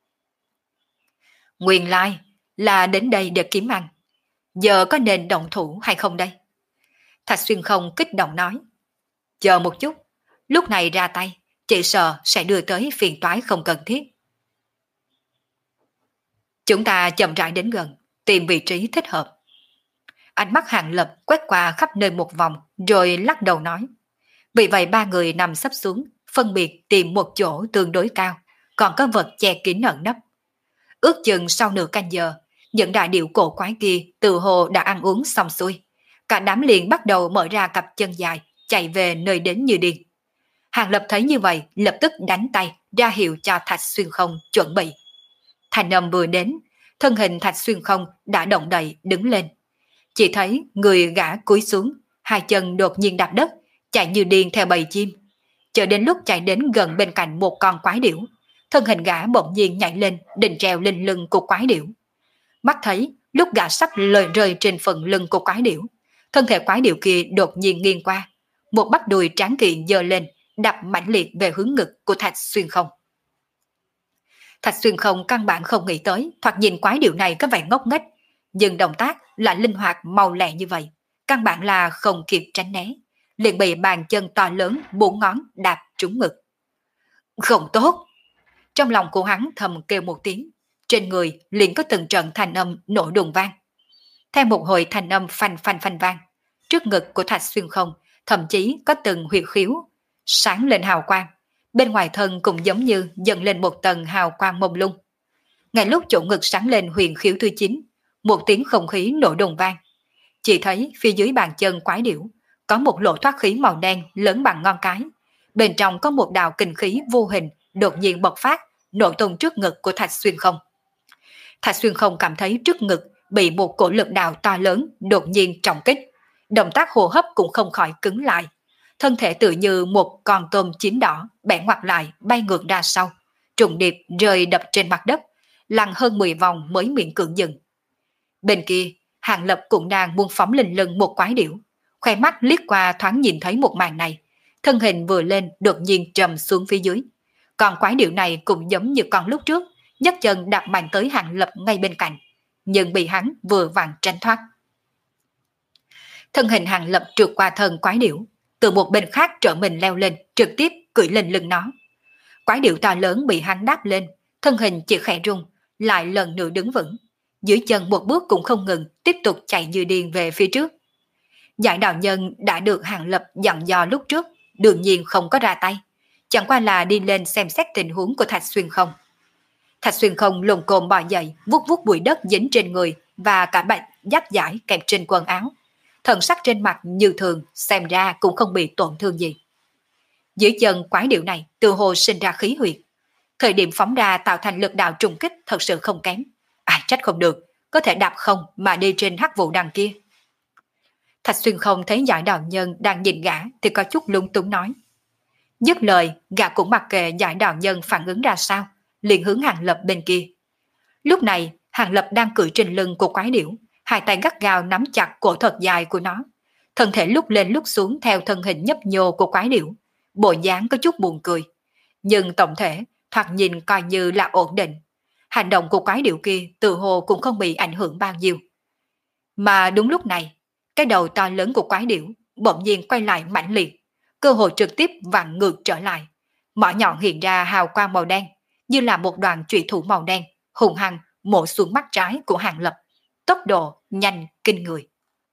Nguyên lai là đến đây để kiếm ăn. Giờ có nên động thủ hay không đây? Thạch Xuyên Không kích động nói. Chờ một chút, lúc này ra tay, chỉ sợ sẽ đưa tới phiền toái không cần thiết. Chúng ta chậm rãi đến gần, tìm vị trí thích hợp. Ánh mắt Hàng Lập quét qua khắp nơi một vòng, rồi lắc đầu nói. Vì vậy ba người nằm sấp xuống, phân biệt tìm một chỗ tương đối cao, còn có vật che kín ẩn nấp. Ước chừng sau nửa canh giờ, những đại điểu cổ quái kia từ hồ đã ăn uống xong xuôi. Cả đám liền bắt đầu mở ra cặp chân dài, chạy về nơi đến như điên. Hàng Lập thấy như vậy, lập tức đánh tay, ra hiệu cho Thạch Xuyên Không chuẩn bị. Thành âm vừa đến, thân hình Thạch Xuyên Không đã động đậy đứng lên. Chỉ thấy người gã cúi xuống, hai chân đột nhiên đạp đất, chạy như điên theo bầy chim. Chờ đến lúc chạy đến gần bên cạnh một con quái điểu, thân hình gã bỗng nhiên nhảy lên, định treo lên lưng của quái điểu. Mắt thấy lúc gã sắp lời rơi trên phần lưng của quái điểu, thân thể quái điểu kia đột nhiên nghiêng qua, một bắp đùi tráng kiện giơ lên, đập mãnh liệt về hướng ngực của Thạch Xuyên Không. Thạch Xuyên Không căn bản không nghĩ tới, thoạt nhìn quái điểu này có vẻ ngốc nghếch, nhưng động tác lại linh hoạt mau lẹ như vậy, căn bản là không kịp tránh né, liền bị bàn chân to lớn bốn ngón đạp trúng ngực. Không tốt! Trong lòng của hắn thầm kêu một tiếng, trên người liền có từng trận thanh âm nổ đùng vang. Theo một hồi thanh âm phanh phanh phanh vang, trước ngực của Thạch Xuyên Không thậm chí có từng huyệt khiếu sáng lên hào quang, bên ngoài thân cũng giống như dần lên một tầng hào quang mông lung. Ngay lúc chỗ ngực sáng lên huyền khiếu thứ chín, một tiếng không khí nổ đùng vang, chỉ thấy phía dưới bàn chân quái điểu có một lỗ thoát khí màu đen lớn bằng ngón cái, bên trong có một đạo kình khí vô hình đột nhiên bộc phát, nổ tung trước ngực của Thạch Xuyên Không. Thạch Xuyên Không cảm thấy trước ngực bị một cổ lực đạo to lớn đột nhiên trọng kích, động tác hô hấp cũng không khỏi cứng lại, thân thể tự như một con tôm chín đỏ bẻ ngoặt lại bay ngược ra sau, trùng điệp rơi đập trên mặt đất, lăn hơn mười vòng mới miễn cưỡng dừng. Bên kia, Hàng Lập cũng đang buông phóng lên lưng một quái điểu, khoe mắt liếc qua thoáng nhìn thấy một màn này, thân hình vừa lên đột nhiên trầm xuống phía dưới. Còn quái điểu này cũng giống như con lúc trước, nhấc chân đạp mạnh tới Hàng Lập ngay bên cạnh, nhưng bị hắn vừa vặn tránh thoát. Thân hình Hàng Lập trượt qua thân quái điểu, từ một bên khác trở mình leo lên, trực tiếp cưỡi lên lưng nó. Quái điểu to lớn bị hắn đáp lên, thân hình chỉ khẽ rung, lại lần nữa đứng vững, dưới chân một bước cũng không ngừng, tiếp tục chạy như điên về phía trước. Giải đạo nhân đã được Hàng Lập dặn dò lúc trước, đương nhiên không có ra tay, chẳng qua là đi lên xem xét tình huống của Thạch Xuyên Không. Thạch Xuyên Không lùng cồm bò dậy, vuốt vuốt bụi đất dính trên người và cả bạch giáp giải kẹp trên quần áo, thần sắc trên mặt như thường, xem ra cũng không bị tổn thương gì. Dưới chân quái điểu này từ hồ sinh ra khí huyệt, thời điểm phóng ra tạo thành lực đạo trùng kích thật sự không kém. Ai trách không được, có thể đạp không mà đi trên hắc vụ đằng kia. Thạch Xuyên không thấy Giải đạo nhân đang nhìn gã thì có chút lung túng nói. Dứt lời, gã cũng mặc kệ Giải đạo nhân phản ứng ra sao, liền hướng Hàng Lập bên kia. Lúc này, Hàng Lập đang cưỡi trên lưng của quái điểu, hai tay gắt gao nắm chặt cổ thật dài của nó. Thân thể lúc lên lúc xuống theo thân hình nhấp nhô của quái điểu, bộ dáng có chút buồn cười. Nhưng tổng thể, thoạt nhìn coi như là ổn định. Hành động của quái điểu kia tự hồ cũng không bị ảnh hưởng bao nhiêu. Mà đúng lúc này, cái đầu to lớn của quái điểu bỗng nhiên quay lại mãnh liệt, cơ hội trực tiếp vặn ngược trở lại. Mỏ nhọn hiện ra hào quang màu đen, như là một đoàn chủy thủ màu đen, hùng hăng mổ xuống mắt trái của Hàng Lập. Tốc độ nhanh kinh người.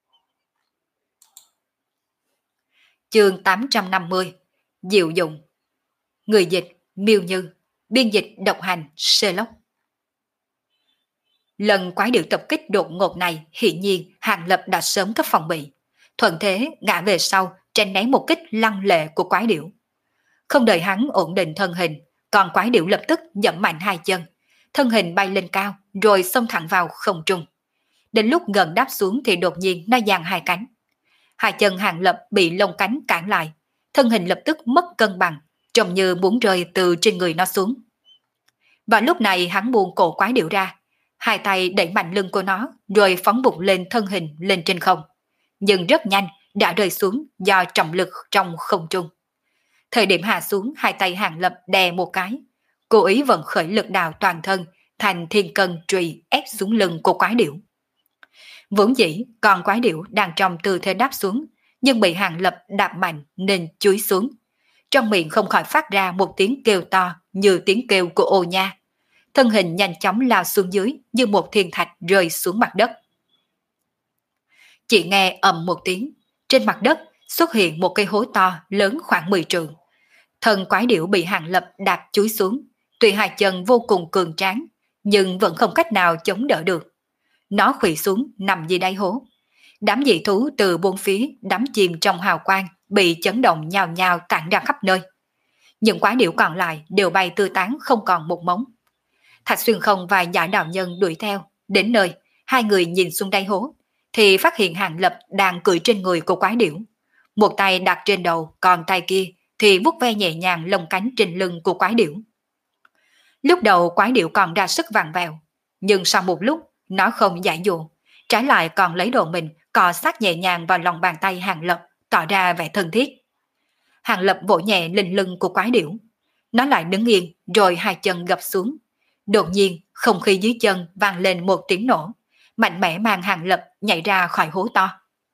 Chương tám trăm năm mươi. Diệu dụng. Người dịch Miêu Như, biên dịch độc hành Sherlock. Lần quái điểu tập kích đột ngột này, hiển nhiên Hàng Lập đã sớm có phòng bị. Thuận thế ngã về sau, tránh né một kích lăng lệ của quái điểu. Không đợi hắn ổn định thân hình, còn quái điểu lập tức giẫm mạnh hai chân, thân hình bay lên cao, rồi xông thẳng vào không trung. Đến lúc gần đáp xuống thì đột nhiên nó giang hai cánh. Hai chân Hàng Lập bị lông cánh cản lại, thân hình lập tức mất cân bằng, trông như muốn rơi từ trên người nó xuống. Và lúc này hắn buông cổ quái điểu ra, hai tay đẩy mạnh lưng của nó, rồi phóng bụng lên thân hình lên trên không. Nhưng rất nhanh đã rơi xuống do trọng lực trong không trung. Thời điểm hạ xuống, hai tay Hàng Lập đè một cái, cố ý vận khởi lực đạo toàn thân thành thiên cân trùy ép xuống lưng của quái điểu. Vốn dĩ còn quái điểu đang trong tư thế đáp xuống, nhưng bị Hàng Lập đạp mạnh nên chúi xuống. Trong miệng không khỏi phát ra một tiếng kêu to như tiếng kêu của ô nha. Thân hình nhanh chóng lao xuống dưới như một thiên thạch rơi xuống mặt đất. Chỉ nghe ầm một tiếng, trên mặt đất xuất hiện một cây hố to lớn khoảng mười trượng. Thân quái điểu bị Hàng Lập đạp chúi xuống, tuy hai chân vô cùng cường tráng, nhưng vẫn không cách nào chống đỡ được. Nó khuỵu xuống nằm dưới đáy hố. Đám dị thú từ bốn phía đắm chìm trong hào quang, bị chấn động nhào nhào tản ra khắp nơi. Những quái điểu còn lại đều bay tứ tán không còn một mống. Thạch Xuyên Không và Giả đạo nhân đuổi theo, đến nơi, hai người nhìn xuống đáy hố, thì phát hiện Hàng Lập đang cưỡi trên người của quái điểu. Một tay đặt trên đầu, còn tay kia thì vuốt ve nhẹ nhàng lông cánh trên lưng của quái điểu. Lúc đầu quái điểu còn ra sức vặn vẹo, nhưng sau một lúc nó không giải dụ, trái lại còn lấy đồ mình cọ sát nhẹ nhàng vào lòng bàn tay Hàng Lập, tỏ ra vẻ thân thiết. Hàng Lập vỗ nhẹ lên lưng của quái điểu, nó lại đứng yên rồi hai chân gập xuống. Đột nhiên không khí dưới chân vang lên một tiếng nổ, mạnh mẽ mang Hàng Lập nhảy ra khỏi hố to.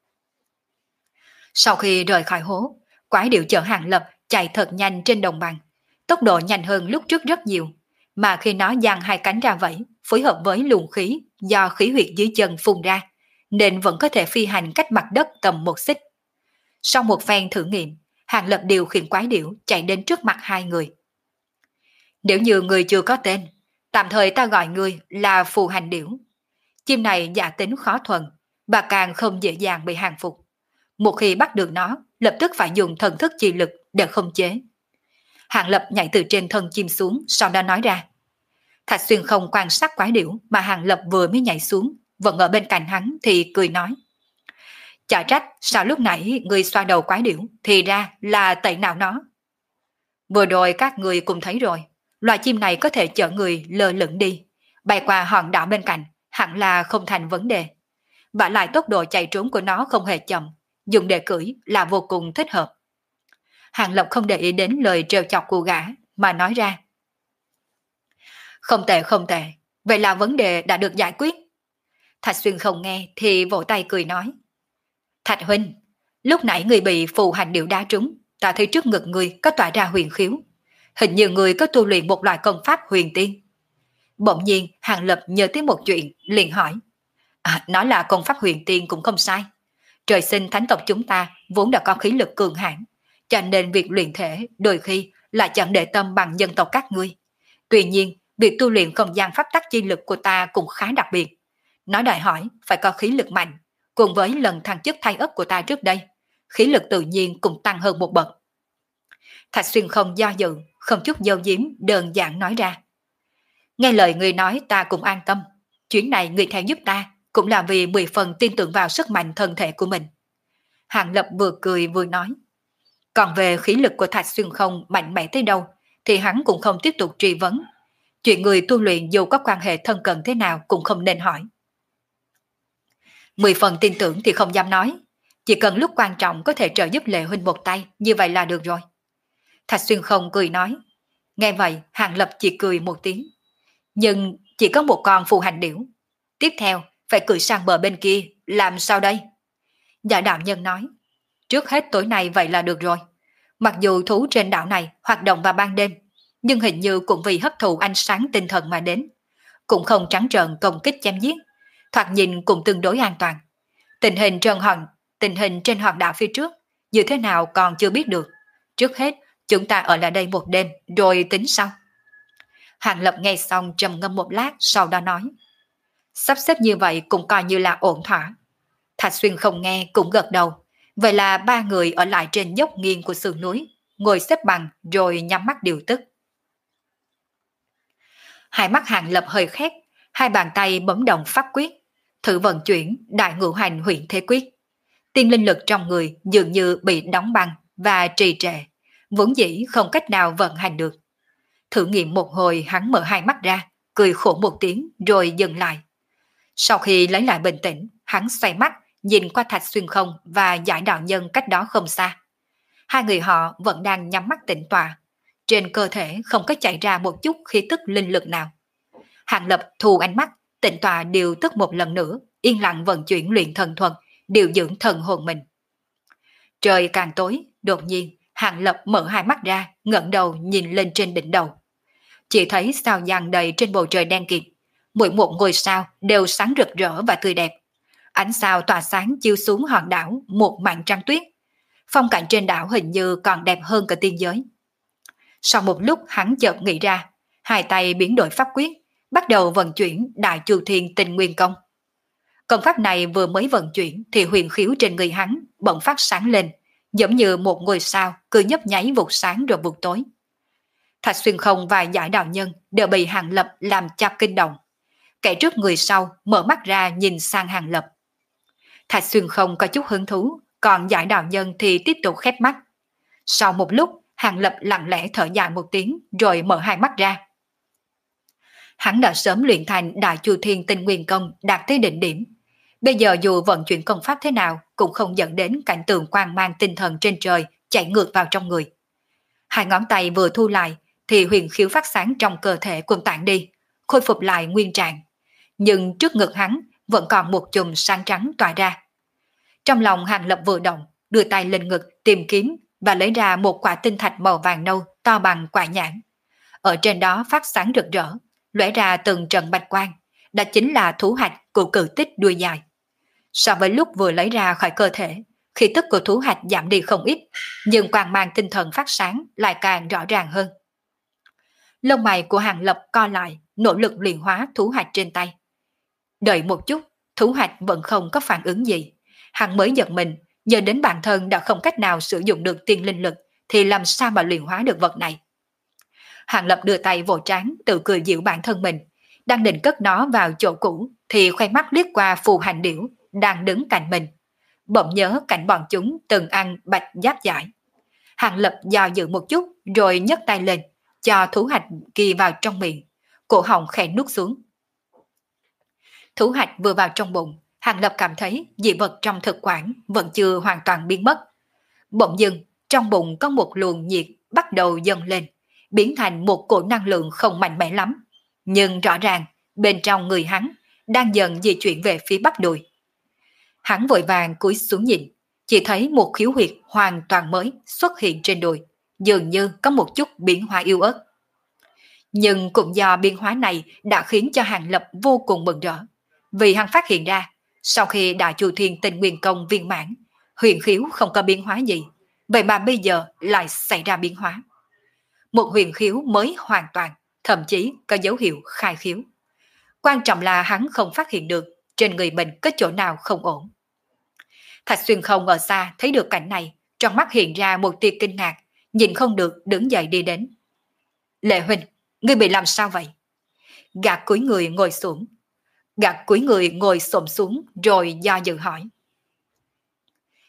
Sau khi rời khỏi hố, quái điểu chở Hàng Lập chạy thật nhanh trên đồng bằng, tốc độ nhanh hơn lúc trước rất nhiều, mà khi nó giang hai cánh ra vẫy, phối hợp với luồng khí do khí huyệt dưới chân phun ra, nên vẫn có thể phi hành cách mặt đất tầm một xích. Sau một phen thử nghiệm, Hàng Lập điều khiển quái điểu chạy đến trước mặt hai người. Nếu như người chưa có tên, tạm thời ta gọi người là phù hành điểu. Chim này giả tính khó thuần, và càng không dễ dàng bị hàng phục. Một khi bắt được nó, lập tức phải dùng thần thức chi lực để khống chế. Hàng Lập nhảy từ trên thân chim xuống, sau đó nói ra. Thạch Xuyên Không quan sát quái điểu mà Hàng Lập vừa mới nhảy xuống, vẫn ở bên cạnh hắn thì cười nói. Chả trách sao lúc nãy người xoa đầu quái điểu thì ra là tẩy não nó. Vừa rồi các người cùng thấy rồi, loài chim này có thể chở người lơ lửng đi, bay qua hòn đảo bên cạnh, hẳn là không thành vấn đề. Và lại tốc độ chạy trốn của nó không hề chậm, dùng để cưỡi là vô cùng thích hợp. Hàng Lập không để ý đến lời trêu chọc của gã, mà nói ra. Không tệ không tệ, vậy là vấn đề đã được giải quyết. Thạch Xuyên Không nghe thì vỗ tay cười nói. Thạch huynh, lúc nãy người bị phù hành điểu đá trúng, ta thấy trước ngực người có tỏa ra huyền khiếu. Hình như người có tu luyện một loại công pháp huyền tiên. Bỗng nhiên Hàng Lập nhớ tới một chuyện, liền hỏi. À, nói là công pháp huyền tiên cũng không sai. Trời sinh thánh tộc chúng ta vốn đã có khí lực cường hãn, cho nên việc luyện thể đôi khi là chẳng để tâm bằng dân tộc các ngươi. Tuy nhiên, việc tu luyện không gian pháp tắc chi lực của ta cũng khá đặc biệt. Nó đòi hỏi phải có khí lực mạnh, cùng với lần thăng chức thay ấp của ta trước đây, khí lực tự nhiên cũng tăng hơn một bậc. Thạch Xuyên Không do dự, không chút dâu diếm, đơn giản nói ra. Nghe lời người nói ta cũng an tâm, chuyến này người theo giúp ta cũng là vì mười phần tin tưởng vào sức mạnh thân thể của mình. Hàng Lập vừa cười vừa nói. Còn về khí lực của Thạch Xuyên Không mạnh mẽ tới đâu, thì hắn cũng không tiếp tục truy vấn. Chuyện người tu luyện dù có quan hệ thân cận thế nào cũng không nên hỏi. Mười phần tin tưởng thì không dám nói. Chỉ cần lúc quan trọng có thể trợ giúp Lệ Huynh một tay, như vậy là được rồi. Thạch Xuyên Không cười nói. Nghe vậy, Hàng Lập chỉ cười một tiếng. Nhưng chỉ có một con phù hành điểu. Tiếp theo, phải cưỡi sang bờ bên kia, làm sao đây? Giả đạo nhân nói. Trước hết tối nay vậy là được rồi. Mặc dù thú trên đảo này hoạt động vào ban đêm, nhưng hình như cũng vì hấp thụ ánh sáng tinh thần mà đến. Cũng không trắng trợn công kích chém giết. Thoạt nhìn cũng tương đối an toàn. Tình hình trên hòn, tình hình trên hòn đảo phía trước, như thế nào còn chưa biết được. Trước hết, chúng ta ở lại đây một đêm, rồi tính sau. Hàng Lập nghe xong trầm ngâm một lát, sau đó nói. Sắp xếp như vậy cũng coi như là ổn thỏa. Thạch Xuyên Không nghe cũng gật đầu. Vậy là ba người ở lại trên dốc nghiêng của sườn núi, ngồi xếp bằng rồi nhắm mắt điều tức. Hai mắt Hàng Lập hơi khép, hai bàn tay bấm động pháp quyết, thử vận chuyển đại ngũ hành huyền thế quyết. Tiên linh lực trong người dường như bị đóng băng và trì trệ, vốn dĩ không cách nào vận hành được. Thử nghiệm một hồi, hắn mở hai mắt ra, cười khổ một tiếng rồi dừng lại. Sau khi lấy lại bình tĩnh, hắn xoay mắt nhìn qua Thạch Xuyên Không và Giải đạo nhân cách đó không xa. Hai người họ vẫn đang nhắm mắt tĩnh tọa, trên cơ thể không có chạy ra một chút khí tức linh lực nào. Hàng Lập thu ánh mắt, tĩnh tọa điều tức một lần nữa, yên lặng vận chuyển luyện thần thuật, điều dưỡng thần hồn mình. Trời càng tối, đột nhiên Hàng Lập mở hai mắt ra, ngẩng đầu nhìn lên trên đỉnh đầu. Chỉ thấy sao dàn đầy trên bầu trời đen kịt, mỗi một ngôi sao đều sáng rực rỡ và tươi đẹp. Ánh sao tỏa sáng chiếu xuống hòn đảo một mảng trăng tuyết. Phong cảnh trên đảo hình như còn đẹp hơn cả tiên giới. Sau một lúc hắn chợt nghĩ ra, hai tay biến đổi pháp quyết, bắt đầu vận chuyển Đại Chu Thiên Tinh Nguyên Công. Công pháp này vừa mới vận chuyển thì huyền khiếu trên người hắn bỗng phát sáng lên, giống như một ngôi sao cứ nhấp nháy vụt sáng rồi vụt tối. Thạch Xuyên Không và Giải đạo nhân đều bị Hàng Lập làm cho kinh động. Kẻ trước người sau mở mắt ra nhìn sang Hàng Lập. Thạch Xuyên Không có chút hứng thú, còn Giải đạo nhân thì tiếp tục khép mắt. Sau một lúc, Hàng Lập lặng lẽ thở dài một tiếng rồi mở hai mắt ra. Hắn đã sớm luyện thành Đại Chu Thiên Tinh Nguyên Công đạt tới đỉnh điểm. Bây giờ dù vận chuyển công pháp thế nào cũng không dẫn đến cảnh tượng quang mang tinh thần trên trời chạy ngược vào trong người. Hai ngón tay vừa thu lại thì huyền khiếu phát sáng trong cơ thể cũng tản đi, khôi phục lại nguyên trạng. Nhưng trước ngực hắn vẫn còn một chùm sáng trắng tỏa ra. Trong lòng Hàng Lập vừa động, đưa tay lên ngực tìm kiếm và lấy ra một quả tinh thạch màu vàng nâu to bằng quả nhãn. Ở trên đó phát sáng rực rỡ, lóe ra từng trận bạch quang, đó chính là thú hạch của cự tích đuôi dài. So với lúc vừa lấy ra khỏi cơ thể, khí tức của thú hạch giảm đi không ít, nhưng quang mang tinh thần phát sáng lại càng rõ ràng hơn. Lông mày của Hàng Lập co lại, nỗ lực luyện hóa thú hạch trên tay. Đợi một chút, thú hạch vẫn không có phản ứng gì. Hắn mới giật mình, nhớ đến bản thân đã không cách nào sử dụng được tiên linh lực, thì làm sao mà luyện hóa được vật này. Hàng Lập đưa tay vỗ trán, tự cười giễu bản thân mình, đang định cất nó vào chỗ cũ, thì khoe mắt liếc qua phù hành điểu đang đứng cạnh mình. Bỗng nhớ cảnh bọn chúng từng ăn bạch giáp giải. Hàng Lập do dự một chút, rồi nhấc tay lên, cho thú hạch kia vào trong miệng, cổ họng khẽ nuốt xuống. Thú hạch vừa vào trong bụng, Hàng Lập cảm thấy dị vật trong thực quản vẫn chưa hoàn toàn biến mất. Bỗng dưng, trong bụng có một luồng nhiệt bắt đầu dâng lên, biến thành một cổ năng lượng không mạnh mẽ lắm. Nhưng rõ ràng, bên trong người hắn đang dần di chuyển về phía bắp đùi. Hắn vội vàng cúi xuống nhìn, chỉ thấy một khiếu huyệt hoàn toàn mới xuất hiện trên đùi, dường như có một chút biến hóa yếu ớt. Nhưng cũng do biến hóa này đã khiến cho Hàng Lập vô cùng mừng rỡ, vì hắn phát hiện ra, sau khi Đại Chu Thiên Tinh Nguyên Công viên mãn, huyền khiếu không có biến hóa gì, vậy mà bây giờ lại xảy ra biến hóa. Một huyền khiếu mới hoàn toàn, thậm chí có dấu hiệu khai khiếu. Quan trọng là hắn không phát hiện được trên người mình có chỗ nào không ổn. Thạch Xuyên Không ở xa thấy được cảnh này, trong mắt hiện ra một tia kinh ngạc, nhìn không được đứng dậy đi đến. Lệ huynh, ngươi bị làm sao vậy? Gạt cúi người ngồi xuống. Gạt cúi người ngồi xổm xuống rồi do dự hỏi.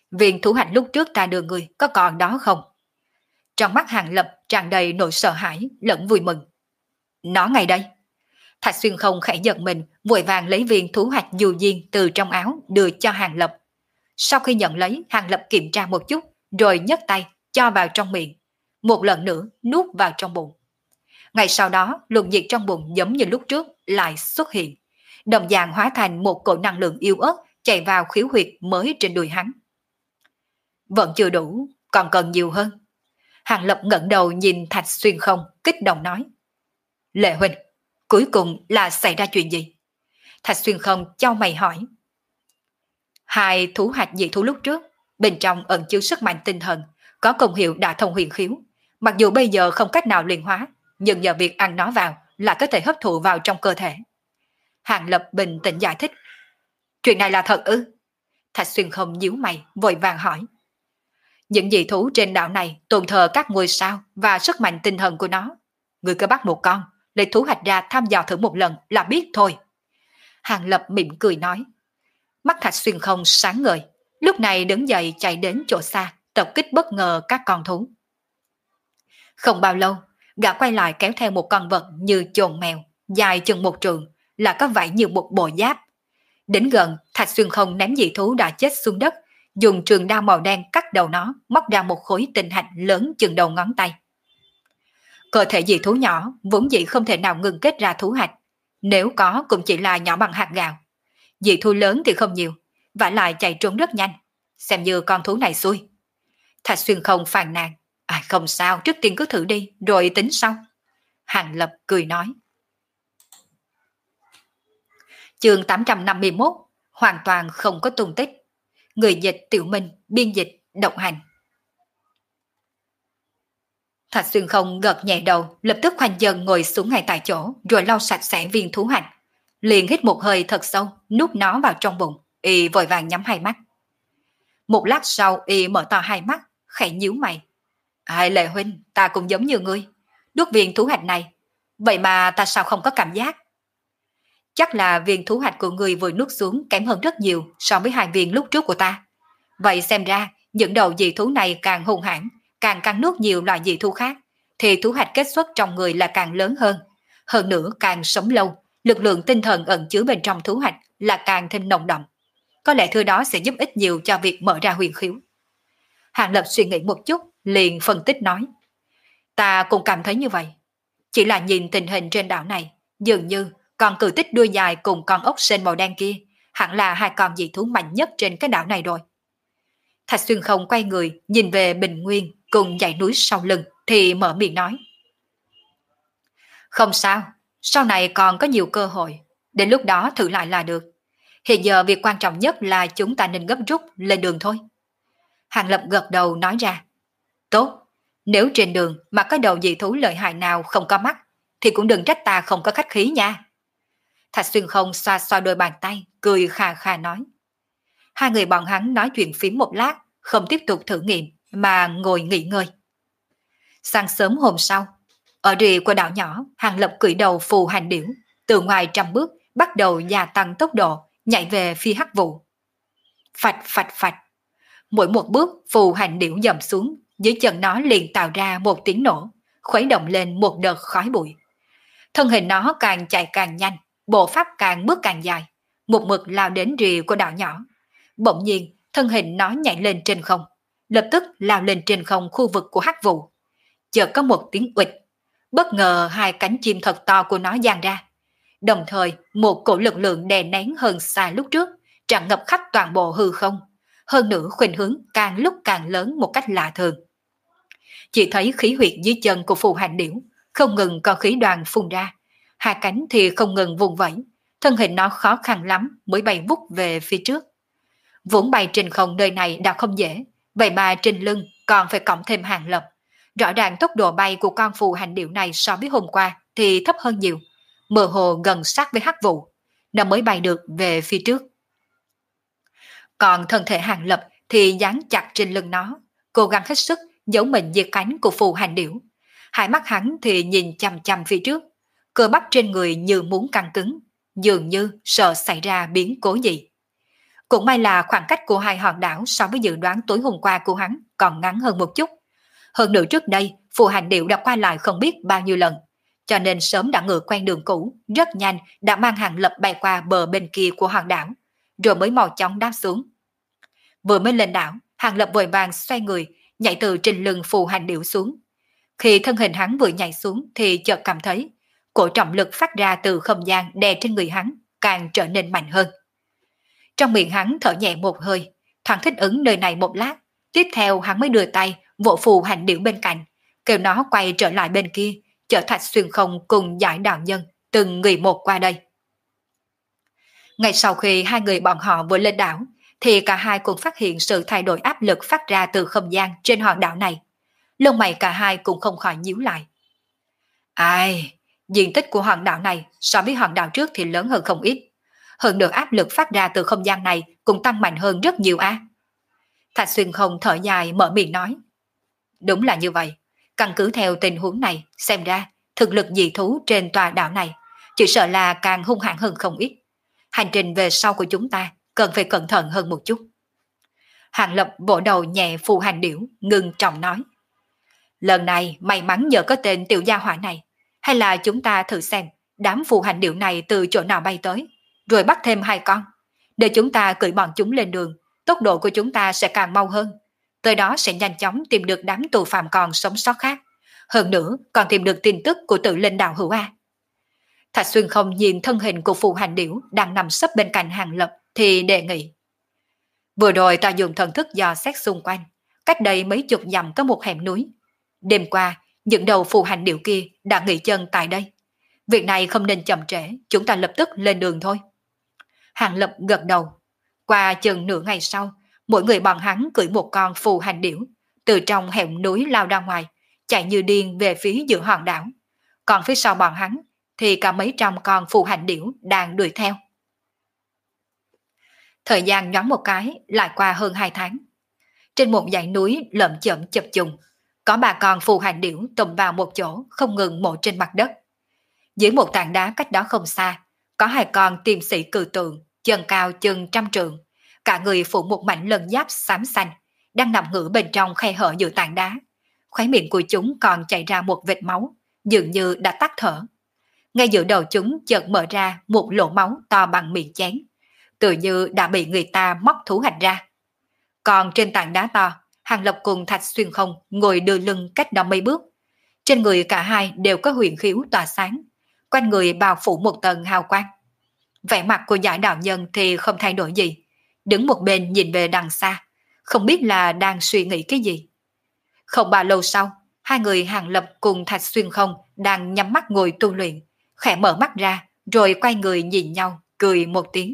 viên thủ hạnh lúc trước ta đưa người có còn đó không? Trong mắt Hàng Lập tràn đầy nỗi sợ hãi lẫn vui mừng. Nó ngay đây. Thạch Xuyên Không khẽ giật mình, vội vàng lấy viên thú hạch dù diên từ trong áo đưa cho Hàng Lập. Sau khi nhận lấy, Hàng Lập kiểm tra một chút, rồi nhấc tay cho vào trong miệng, một lần nữa nuốt vào trong bụng. Ngay sau đó, luồng nhiệt trong bụng giống như lúc trước lại xuất hiện, đồng dạng hóa thành một cỗ năng lượng yếu ớt chạy vào khiếu huyệt mới trên đùi hắn. Vẫn chưa đủ, còn cần nhiều hơn. Hàng Lập ngẩng đầu nhìn Thạch Xuyên Không, kích động nói. Lệ huynh, cuối cùng là xảy ra chuyện gì? Thạch Xuyên Không chau mày hỏi. Hai thú hạch dị thú lúc trước, bên trong ẩn chứa sức mạnh tinh thần, có công hiệu đả thông huyền khiếu. Mặc dù bây giờ không cách nào luyện hóa, nhưng nhờ việc ăn nó vào là có thể hấp thụ vào trong cơ thể. Hàng Lập bình tĩnh giải thích. Chuyện này là thật ư? Thạch Xuyên Không nhíu mày, vội vàng hỏi. Những dị thú trên đảo này tôn thờ các ngôi sao và sức mạnh tinh thần của nó. Người cứ bắt một con, lấy thú hạch ra thăm dò thử một lần là biết thôi. Hàng Lập mỉm cười nói. Mắt Thạch Xuyên Không sáng ngời, lúc này đứng dậy chạy đến chỗ xa, tập kích bất ngờ các con thú. Không bao lâu, gã quay lại kéo theo một con vật như chồn mèo, dài chừng một trường, là có vảy như một bộ giáp. Đến gần, Thạch Xuyên Không ném dị thú đã chết xuống đất, dùng trường đao màu đen cắt đầu nó, móc ra một khối tinh hạch lớn chừng đầu ngón tay. Cơ thể dị thú nhỏ vốn dĩ không thể nào ngừng kết ra thú hạch, nếu có cũng chỉ là nhỏ bằng hạt gạo. Dị thú lớn thì không nhiều, vả lại chạy trốn rất nhanh, xem như con thú này xui. Thạch Xuyên Không phàn nàn. À, không sao, trước tiên cứ thử đi, rồi tính sau. Hàng Lập cười nói. Chương tám trăm năm mươi mốt, hoàn toàn không có tung tích. Người dịch Tiểu Minh, biên dịch Độc Hành. Thạch Xuyên Không gật nhẹ đầu, lập tức khoanh chân ngồi xuống ngay tại chỗ, rồi lau sạch sẽ viên thú hạch. Liền hít một hơi thật sâu, nuốt nó vào trong bụng, y vội vàng nhắm hai mắt. Một lát sau, y mở to hai mắt, khẽ nhíu mày. Ai Lệ huynh, ta cũng giống như ngươi, nuốt viên thú hạch này, vậy mà ta sao không có cảm giác? Chắc là viên thú hạch của ngươi vừa nuốt xuống kém hơn rất nhiều so với hai viên lúc trước của ta. Vậy xem ra, những đầu dị thú này càng hung hãn, càng cắn nuốt nhiều loại dị thú khác, thì thú hạch kết xuất trong người là càng lớn hơn. Hơn nữa càng sống lâu, lực lượng tinh thần ẩn chứa bên trong thú hạch là càng thêm nồng đậm. Có lẽ thứ đó sẽ giúp ích nhiều cho việc mở ra huyền khiếu. Hàng Lập suy nghĩ một chút, liền phân tích nói. Ta cũng cảm thấy như vậy. Chỉ là nhìn tình hình trên đảo này, dường như con cự tích đuôi dài cùng con ốc sên màu đen kia, hẳn là hai con dị thú mạnh nhất trên cái đảo này rồi. Thạch Xuyên Không quay người, nhìn về bình nguyên cùng dãy núi sau lưng, thì mở miệng nói. Không sao, sau này còn có nhiều cơ hội, đến lúc đó thử lại là được. Hiện giờ việc quan trọng nhất là chúng ta nên gấp rút lên đường thôi. Hàng Lập gật đầu nói ra. Tốt, nếu trên đường mà có đầu dị thú lợi hại nào không có mắt, thì cũng đừng trách ta không có khách khí nha. Thạch Xuyên Không xoa xoa đôi bàn tay, cười khà khà nói. Hai người bọn hắn nói chuyện phím một lát, không tiếp tục thử nghiệm, mà ngồi nghỉ ngơi. Sáng sớm hôm sau, ở rìa của đảo nhỏ, Hàng Lập cưỡi đầu phù hành điểu, từ ngoài trăm bước, bắt đầu gia tăng tốc độ, nhảy về phía hắc vụ. Phạch phạch phạch. Mỗi một bước phù hành điểu dầm xuống, dưới chân nó liền tạo ra một tiếng nổ, khuấy động lên một đợt khói bụi. Thân hình nó càng chạy càng nhanh, bộ pháp càng bước càng dài, một mực lao đến rìa của đảo nhỏ. Bỗng nhiên, thân hình nó nhảy lên trên không, lập tức lao lên trên không khu vực của hắc vụ. Chợt có một tiếng uịch, bất ngờ hai cánh chim thật to của nó dang ra. Đồng thời, một cổ lực lượng đè nén hơn xa lúc trước, tràn ngập khắp toàn bộ hư không. Hơn nữa khuynh hướng càng lúc càng lớn một cách lạ thường. Chỉ thấy khí huyệt dưới chân của phù hành điểu không ngừng có khí đoàn phun ra, hai cánh thì không ngừng vùng vẫy, thân hình nó khó khăn lắm mới bay vút về phía trước. Vốn bay trên không nơi này đã không dễ, vậy mà trên lưng còn phải cộng thêm Hàng Lập. Rõ ràng tốc độ bay của con phù hành điểu này so với hôm qua thì thấp hơn nhiều, mơ hồ gần sát với hắc vụ, nó mới bay được về phía trước. Còn thân thể Hàng Lập thì dán chặt trên lưng nó, cố gắng hết sức giấu mình dưới cánh của phù hành điểu. Hai mắt hắn thì nhìn chằm chằm phía trước, cơ bắp trên người như muốn căng cứng, dường như sợ xảy ra biến cố gì. Cũng may là khoảng cách của hai hòn đảo so với dự đoán tối hôm qua của hắn còn ngắn hơn một chút. Hơn nữa trước đây, phù hành điệu đã qua lại không biết bao nhiêu lần, cho nên sớm đã ngựa quen đường cũ, rất nhanh đã mang Hàng Lập bay qua bờ bên kia của hòn đảo, rồi mới mau chóng đáp xuống. Vừa mới lên đảo, Hàng Lập vội vàng xoay người, nhảy từ trên lưng phù hành điệu xuống. Khi thân hình hắn vừa nhảy xuống thì chợt cảm thấy cổ trọng lực phát ra từ không gian đè trên người hắn càng trở nên mạnh hơn. Trong miệng hắn thở nhẹ một hơi, thoáng thích ứng nơi này một lát, tiếp theo hắn mới đưa tay vỗ phù hành điệu bên cạnh, kêu nó quay trở lại bên kia, chở Thạch Xuyên Không cùng Giải Đạo Nhân từng người một qua đây. Ngay sau khi hai người bọn họ vừa lên đảo, thì cả hai cũng phát hiện sự thay đổi áp lực phát ra từ không gian trên hòn đảo này. Lông mày cả hai cũng không khỏi nhíu lại. Ai, diện tích của hòn đảo này so với hòn đảo trước thì lớn hơn không ít. Hơn nữa áp lực phát ra từ không gian này cũng tăng mạnh hơn rất nhiều á. Thạch Xuyên Không thở dài mở miệng nói. Đúng là như vậy. Căn cứ theo tình huống này, xem ra thực lực dị thú trên tòa đảo này chỉ sợ là càng hung hãn hơn không ít. Hành trình về sau của chúng ta cần phải cẩn thận hơn một chút. Hàng Lập vỗ đầu nhẹ phù hành điểu, ngưng trọng nói. Lần này may mắn nhờ có tên tiểu gia hỏa này, hay là chúng ta thử xem đám phù hành điểu này từ chỗ nào bay tới, rồi bắt thêm hai con, để chúng ta cưỡi bọn chúng lên đường, tốc độ của chúng ta sẽ càng mau hơn. Tới đó sẽ nhanh chóng tìm được đám tù phạm còn sống sót khác. Hơn nữa còn tìm được tin tức của tự linh đạo hữu A. Thạch Xuyên Không nhìn thân hình của phù hành điểu đang nằm sấp bên cạnh Hàng Lập thì đề nghị. Vừa rồi ta dùng thần thức dò xét xung quanh, cách đây mấy chục dặm có một hẻm núi. Đêm qua, những đầu phù hành điểu kia đã nghỉ chân tại đây. Việc này không nên chậm trễ, chúng ta lập tức lên đường thôi. Hàng Lập gật đầu. Qua chừng nửa ngày sau, mỗi người bọn hắn cưỡi một con phù hành điểu, từ trong hẻm núi lao ra ngoài, chạy như điên về phía giữa hòn đảo. Còn phía sau bọn hắn thì cả mấy trăm con phù hành điểu đang đuổi theo. Thời gian nhoáng một cái lại qua hơn hai tháng. Trên một dãy núi lởm chởm chập trùng, có ba con phù hành điểu tụm vào một chỗ không ngừng mổ trên mặt đất. Dưới một tảng đá cách đó không xa, có hai con tiêm sĩ cự tượng, chân cao chừng trăm trượng, cả người phủ một mảnh lân giáp xám xanh, đang nằm ngửa bên trong khe hở giữa tảng đá. Khóe miệng của chúng còn chảy ra một vệt máu, dường như đã tắt thở. Ngay giữa đầu chúng chợt mở ra một lỗ máu to bằng miệng chén, tự như đã bị người ta móc thú hạch ra. Còn trên tảng đá to, Hàng Lập cùng Thạch Xuyên Không ngồi đưa lưng cách đó mấy bước. Trên người cả hai đều có huyền khiếu tỏa sáng, quanh người bao phủ một tầng hào quang. Vẻ mặt của Giải Đạo Nhân thì không thay đổi gì, đứng một bên nhìn về đằng xa, không biết là đang suy nghĩ cái gì. Không bao lâu sau, hai người Hàng Lập cùng Thạch Xuyên Không đang nhắm mắt ngồi tu luyện, khẽ mở mắt ra, rồi quay người nhìn nhau, cười một tiếng.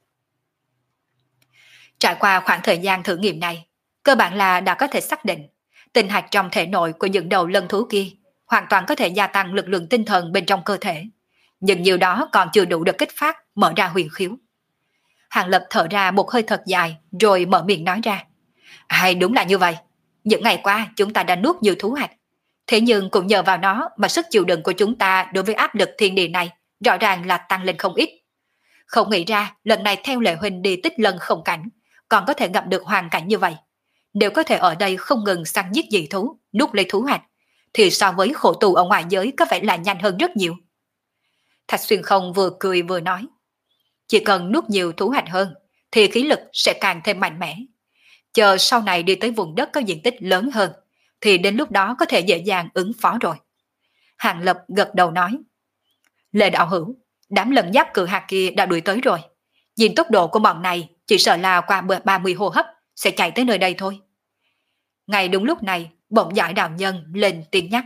Trải qua khoảng thời gian thử nghiệm này, cơ bản là đã có thể xác định tinh hạch trong thể nội của những đầu lân thú kia hoàn toàn có thể gia tăng lực lượng tinh thần bên trong cơ thể, nhưng nhiều đó còn chưa đủ được kích phát mở ra huyền khiếu. Hàng Lập thở ra một hơi thật dài rồi mở miệng nói ra. Hay đúng là như vậy, những ngày qua chúng ta đã nuốt nhiều thú hạch, thế nhưng cũng nhờ vào nó mà sức chịu đựng của chúng ta đối với áp lực thiên địa này rõ ràng là tăng lên không ít. Không nghĩ ra lần này theo Lệ Huynh đi Tích Lân không cảnh còn có thể gặp được hoàn cảnh như vậy. Nếu có thể ở đây không ngừng săn giết dị thú, nuốt lấy thú hạch, thì so với khổ tù ở ngoài giới có vẻ là nhanh hơn rất nhiều. Thạch Xuyên Không vừa cười vừa nói. Chỉ cần nuốt nhiều thú hạch hơn, thì khí lực sẽ càng thêm mạnh mẽ. Chờ sau này đi tới vùng đất có diện tích lớn hơn, thì đến lúc đó có thể dễ dàng ứng phó rồi. Hàng Lập gật đầu nói. Lệ đạo hữu, đám lân giáp cự hạt kia đã đuổi tới rồi. Nhìn tốc độ của bọn này, chỉ sợ là qua ba mươi hô hấp sẽ chạy tới nơi đây thôi. Ngay đúng lúc này, bỗng Giải Đạo Nhân lên tiếng nhắc.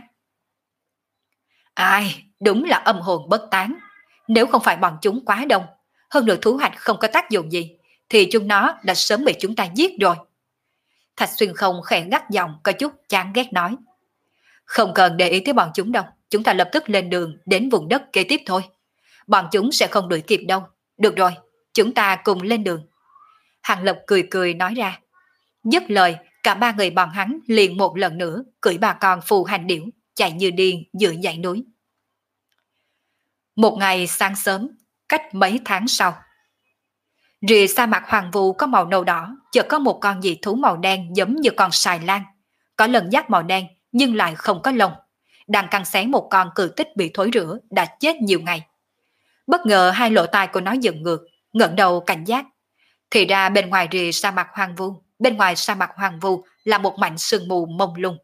Ai, đúng là âm hồn bất tán. Nếu không phải bọn chúng quá đông, hơn nữa thú hạch không có tác dụng gì, thì chúng nó đã sớm bị chúng ta giết rồi. Thạch Xuyên Không khẽ gắt giọng có chút chán ghét nói. Không cần để ý tới bọn chúng đâu, chúng ta lập tức lên đường đến vùng đất kế tiếp thôi. Bọn chúng sẽ không đuổi kịp đâu. Được rồi, chúng ta cùng lên đường. Hàng Lập cười cười nói ra. Dứt lời, cả ba người bọn hắn liền một lần nữa cưỡi ba con phù hành điểu, chạy như điên giữa dãy núi. Một ngày sáng sớm, cách mấy tháng sau. Rìa sa mạc hoàng vu có màu nâu đỏ, chợt có một con dị thú màu đen giống như con sài lan, có lân giáp màu đen nhưng lại không có lông, đang cắn xé một con cự tích bị thối rữa đã chết nhiều ngày. Bất ngờ hai lỗ tai của nó dựng ngược, ngẩng đầu cảnh giác. Thì ra bên ngoài rìa sa mạc hoàng vu, bên ngoài sa mạc hoàng vu là một mảnh sương mù mông lung.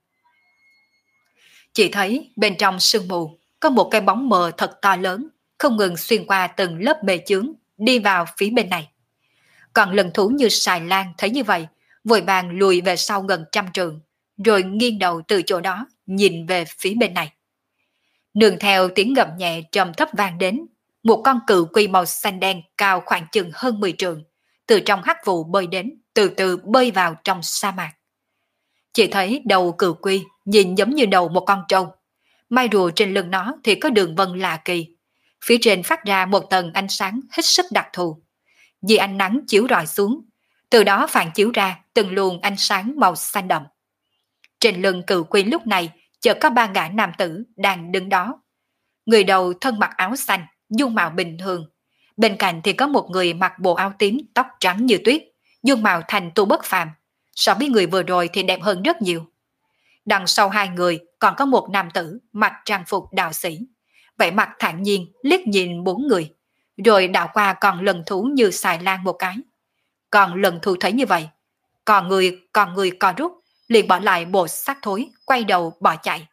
Chỉ thấy bên trong sương mù có một cái bóng mờ thật to lớn, không ngừng xuyên qua từng lớp bề chướng, đi vào phía bên này. Còn lần thú như xài lan thấy như vậy, vội vàng lùi về sau gần trăm trượng, rồi nghiêng đầu từ chỗ đó, nhìn về phía bên này. Nương theo tiếng gầm nhẹ trầm thấp vang đến, một con cự quy màu xanh đen cao khoảng chừng hơn mười trượng, từ trong hắc vụ bơi đến, từ từ bơi vào trong sa mạc. Chỉ thấy đầu cự quy nhìn giống như đầu một con trâu. Mai rùa trên lưng nó thì có đường vân lạ kỳ. Phía trên phát ra một tầng ánh sáng hết sức đặc thù. Vì ánh nắng chiếu rọi xuống, từ đó phản chiếu ra từng luồng ánh sáng màu xanh đậm. Trên lưng cự quy lúc này chợt có ba gã nam tử đang đứng đó. Người đầu thân mặc áo xanh, dung mạo bình thường. Bên cạnh thì có một người mặc bộ áo tím, tóc trắng như tuyết, dung mạo thành tu bất phàm. So với người vừa rồi thì đẹp hơn rất nhiều. Đằng sau hai người còn có một nam tử mặc trang phục đạo sĩ, vẻ mặt thản nhiên liếc nhìn bốn người, rồi đảo qua còn lần thú như xài lan một cái. Còn lần thú thấy như vậy, còn người còn người co rút, liền bỏ lại bộ xác thối, quay đầu bỏ chạy.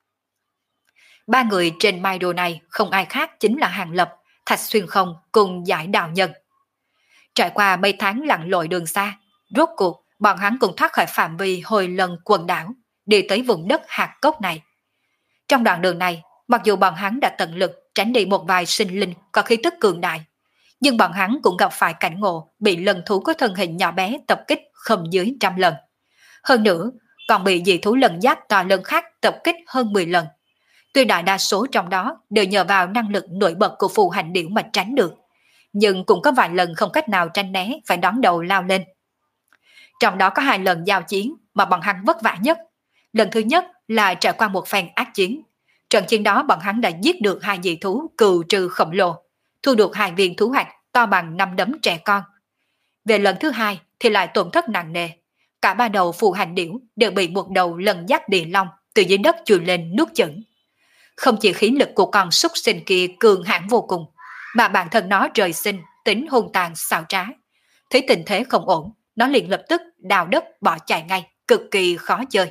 Ba người trên mai đồ này không ai khác chính là Hàng Lập, Thạch Xuyên Không cùng Giải Đạo Nhân. Trải qua mấy tháng lặn lội đường xa, rốt cuộc bọn hắn cũng thoát khỏi phạm vi hồi lần quần đảo, đi tới vùng đất hạt cốc này. Trong đoạn đường này, mặc dù bọn hắn đã tận lực tránh đi một vài sinh linh có khí tức cường đại, nhưng bọn hắn cũng gặp phải cảnh ngộ bị lần thú có thân hình nhỏ bé tập kích không dưới trăm lần. Hơn nữa, còn bị dị thú lần giáp to lớn khác tập kích hơn mười lần. Tuy đại đa số trong đó đều nhờ vào năng lực nổi bật của phù hành điểu mà tránh được, nhưng cũng có vài lần không cách nào tránh né phải đón đầu lao lên. Trong đó có hai lần giao chiến mà bọn hắn vất vả nhất. Lần thứ nhất là trải qua một phen ác chiến. Trận chiến đó bọn hắn đã giết được hai dị thú cừu trừ khổng lồ, thu được hai viên thú hạch to bằng năm đấm trẻ con. Về lần thứ hai thì lại tổn thất nặng nề. Cả ba đầu phù hành điểu đều bị một đầu lần dắt địa long từ dưới đất chui lên nuốt chửng. Không chỉ khí lực của con súc sinh kia cường hãn vô cùng, mà bản thân nó trời sinh tính hung tàn xảo trá. Thấy tình thế không ổn, nó liền lập tức đào đất bỏ chạy ngay, cực kỳ khó chơi.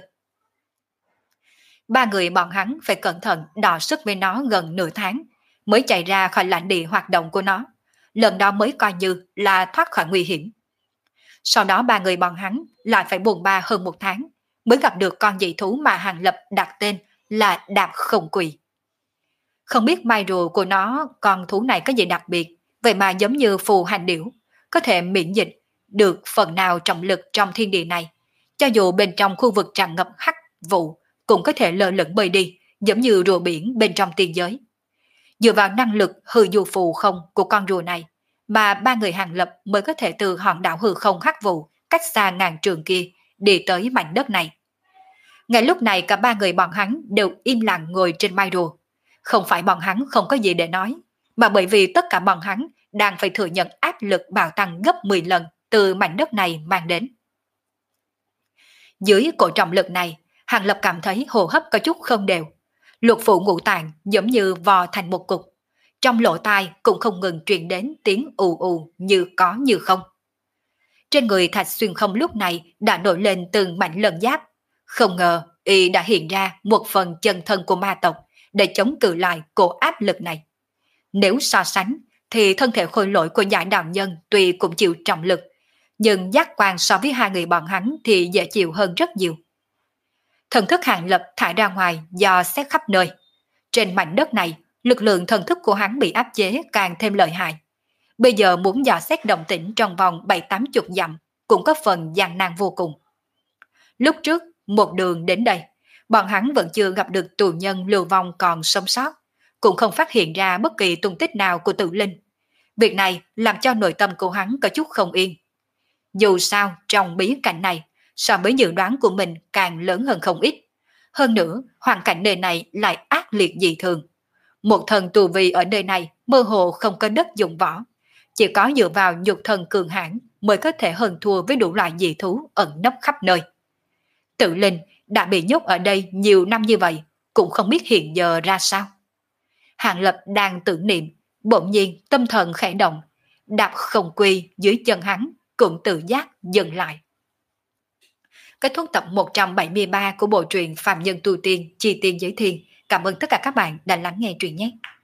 Ba người bọn hắn phải cẩn thận đọ sức với nó gần nửa tháng, mới chạy ra khỏi lãnh địa hoạt động của nó. Lần đó mới coi như là thoát khỏi nguy hiểm. Sau đó ba người bọn hắn lại phải buồn ba hơn một tháng, mới gặp được con dị thú mà Hàng Lập đặt tên là Đạp Không Quỳ. Không biết mai rùa của nó con thú này có gì đặc biệt, vậy mà giống như phù hành điểu, có thể miễn dịch được phần nào trọng lực trong thiên địa này. Cho dù bên trong khu vực tràn ngập hắc vụ, cũng có thể lơ lửng bơi đi, giống như rùa biển bên trong tiên giới. Dựa vào năng lực hư du phù không của con rùa này, mà ba người Hàng Lập mới có thể từ hòn đảo hư không hắc vụ cách xa ngàn trường kia đi tới mảnh đất này. Ngay lúc này cả ba người bọn hắn đều im lặng ngồi trên mai rùa. Không phải bọn hắn không có gì để nói, mà bởi vì tất cả bọn hắn đang phải thừa nhận áp lực bạo tăng gấp mười lần từ mảnh đất này mang đến. Dưới cổ trọng lực này, Hàng Lập cảm thấy hô hấp có chút không đều. Lục phủ ngũ tạng giống như vò thành một cục. Trong lỗ tai cũng không ngừng truyền đến tiếng ù ù như có như không. Trên người Thạch Xuyên Không lúc này đã nổi lên từng mảnh lân giáp. Không ngờ y đã hiện ra một phần chân thân của ma tộc để chống cự lại cổ áp lực này. Nếu so sánh thì thân thể khôi lỗi của Giải Đạo Nhân tuy cũng chịu trọng lực, nhưng giác quan so với hai người bọn hắn thì dễ chịu hơn rất nhiều. Thần thức Hàng Lập thải ra ngoài do xét khắp nơi. Trên mảnh đất này, lực lượng thần thức của hắn bị áp chế càng thêm lợi hại. Bây giờ muốn dò xét động tĩnh trong vòng bảy tám chục dặm cũng có phần gian nan vô cùng. Lúc trước, một đường đến đây, bọn hắn vẫn chưa gặp được tù nhân lưu vong còn sống sót, cũng không phát hiện ra bất kỳ tung tích nào của tự linh. Việc này làm cho nội tâm của hắn có chút không yên. Dù sao, trong bí cảnh này, so với dự đoán của mình càng lớn hơn không ít. Hơn nữa, hoàn cảnh nơi này lại ác liệt dị thường. Một thần tù vi ở nơi này mơ hồ không có đất dụng võ. chỉ có dựa vào nhục thân cường hãn mới có thể hơn thua với đủ loại dị thú ẩn nấp khắp nơi. Tự linh đã bị nhốt ở đây nhiều năm như vậy, cũng không biết hiện giờ ra sao. Hàng Lập đang tưởng niệm, bỗng nhiên tâm thần khẽ động, đạp không quy dưới chân hắn cũng tự giác dừng lại. Kết thúc tập một trăm bảy mươi ba của bộ truyện Phàm Nhân Tu Tiên Chi Tiên Giới Thiên. Cảm ơn tất cả các bạn đã lắng nghe truyện nhé.